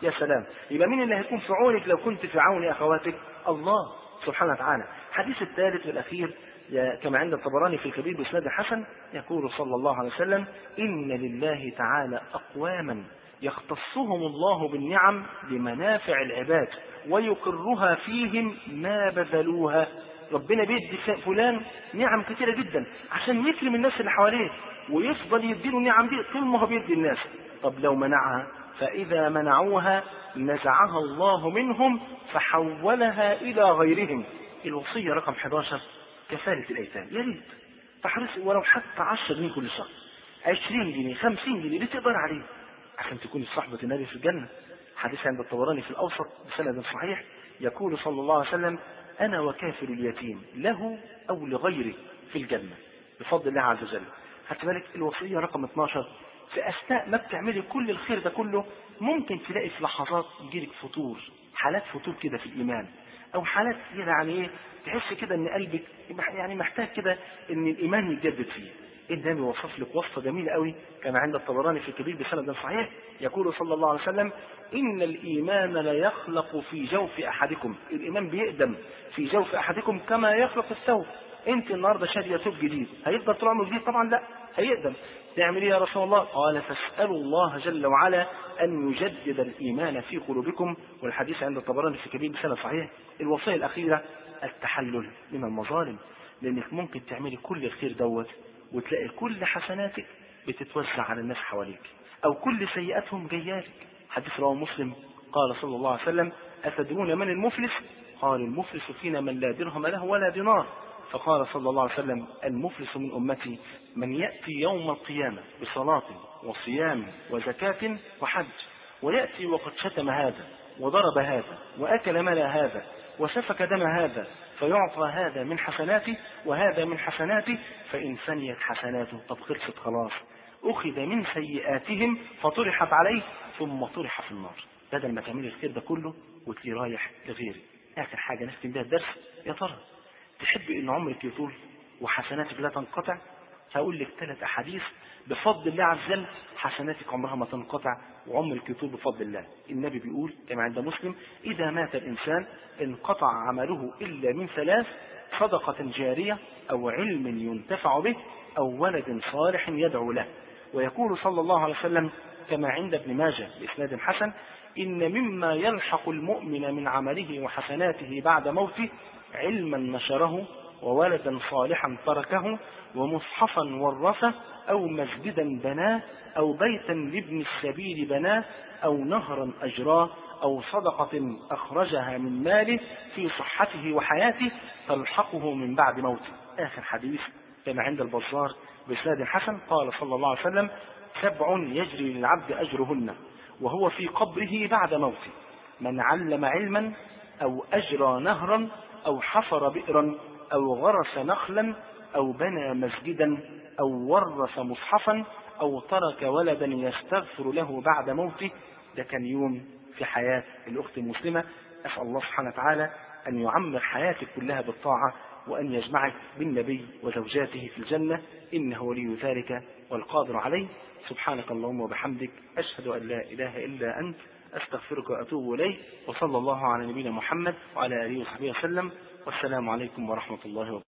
يا سلام. يبقى مين اللي هيكون في عونك لو كنت في عون أخواتك؟ الله سبحانه وتعالى. الحديث الثالث والأخير كما عند الطبراني في الكبير بإسناد حسن، يقول صلى الله عليه وسلم: إن لله تعالى أقواما يختصهم الله بالنعم لمنافع العباد ويقرها فيهم ما بذلوها. ربنا بيدي فلان نعم كثيرة جدا عشان يكرم الناس اللي حواليه، ويفضل يديله نعم دي طول ما هو بيدي الناس. طب لو منعها، فإذا منعوها نزعها الله منهم فحولها إلى غيرهم. الوصية رقم إحدى عشر كفالة الأيتام. يا ريت تحرص ولو حتى عشرة جنيه كل شهر، عشرين جنيه، خمسين جنيه اللي تقدر عليه عشان تكون صحبة النبي في الجنة. حديث عند الطبراني في الأوسط بسند صحيح، يقول صلى الله عليه وسلم: أنا وكافر اليتيم له أو لغيره في الجنة بفضل الله عز وجل. خدت بالك؟ الوصية رقم اثناشر في أثناء ما بتعملي كل الخير ده كله ممكن تلاقي في لحظات يجيلك فتور، حالات فتور كده في الإيمان، أو حالات كده يعني إيه، تحس كده إن قلبك يعني محتاج كده إن الإيمان يتجدد فيه. النبي وصف لك وصفة جميلة قوي كما عند الطبراني في الكبير بسند صحيح، يقول صلى الله عليه وسلم: إن الإيمان لا يخلق في جوف أحدكم. الإيمان بيقدم في جوف أحدكم كما يخلق الثوب. أنت النهارده شارية ثوب جديد، هيفضل طول عمره جديد؟ طبعا لا، هيقدم. تعمل إيه يا رسول الله؟ قال: فاسألوا الله جل وعلا أن يجدد الإيمان في قلوبكم. والحديث عند الطبراني في الكبير بسند صحيح. الوصية الأخيرة التحلل من المظالم، لأنك ممكن تعملي كل الخير دوت وتلاقي كل حسناتك بتتوزع على الناس حواليك، أو كل سيئاتهم جيالك. حديث رواه مسلم، قال صلى الله عليه وسلم: أتدرون من المفلس؟ قال: المفلس فينا من لا درهم له ولا دينار. فقال صلى الله عليه وسلم: المفلس من أمتي من يأتي يوم القيامة بصلاة وصيام وزكاة وحج، ويأتي وقد شتم هذا وضرب هذا وأكل مال هذا وسفك دم هذا، فيعطى هذا من حسناته وهذا من حسناته، فإن فنيت حسناته طب خلصت خلاص، أخذ من سيئاتهم فطرحت عليه ثم طرح في النار. بدل ما تعمل الخير ده كله وتلي رايح لغيري. آخر حاجة نختم بها الدرس، يا ترى تحب إن عمرك يطول وحسناتك لا تنقطع؟ هقول لك ثلاث أحاديث بفضل الله عز وجل حسناتك عمرها ما تنقطع وعمرك يطول بفضل الله. النبي بيقول كما عند مسلم: إذا مات الإنسان انقطع عمله إلا من ثلاث: صدقة جارية، أو علم ينتفع به، أو ولد صالح يدعو له. ويقول صلى الله عليه وسلم كما عند ابن ماجه بإسناد حسن: إن مما يلحق المؤمن من عمله وحسناته بعد موته علما نشره، وولدا صالحا تركه، ومصحفا ورثه، أو مسجدا بناه، أو بيتا لابن السبيل بناه، أو نهرا أجراه، أو صدقة أخرجها من ماله في صحته وحياته تلحقه من بعد موته. آخر حديث كما عند البزار بإسناد حسن، قال صلى الله عليه وسلم: سبع يجري للعبد أجرهن وهو في قبره بعد موته: من علم علما، أو أجرى نهرا، أو حفر بئرا، أو غرس نخلا، أو بنى مسجدا، أو ورث مصحفا، أو ترك ولدا يستغفر له بعد موته. ده كان يوم في حياة الأخت المسلمة. أسأل الله سبحانه وتعالى أن يعمر حياتك كلها بالطاعة، وأن يجمعك بالنبي وزوجاته في الجنة، إنه ولي ذلك والقادر عليه. سبحانك اللهم وبحمدك، أشهد أن لا إله إلا أنت، أستغفرك وأتوب إليه. وصلى الله على نبينا محمد وعلى آله وصحبه وسلم، والسلام عليكم ورحمة الله وبركاته.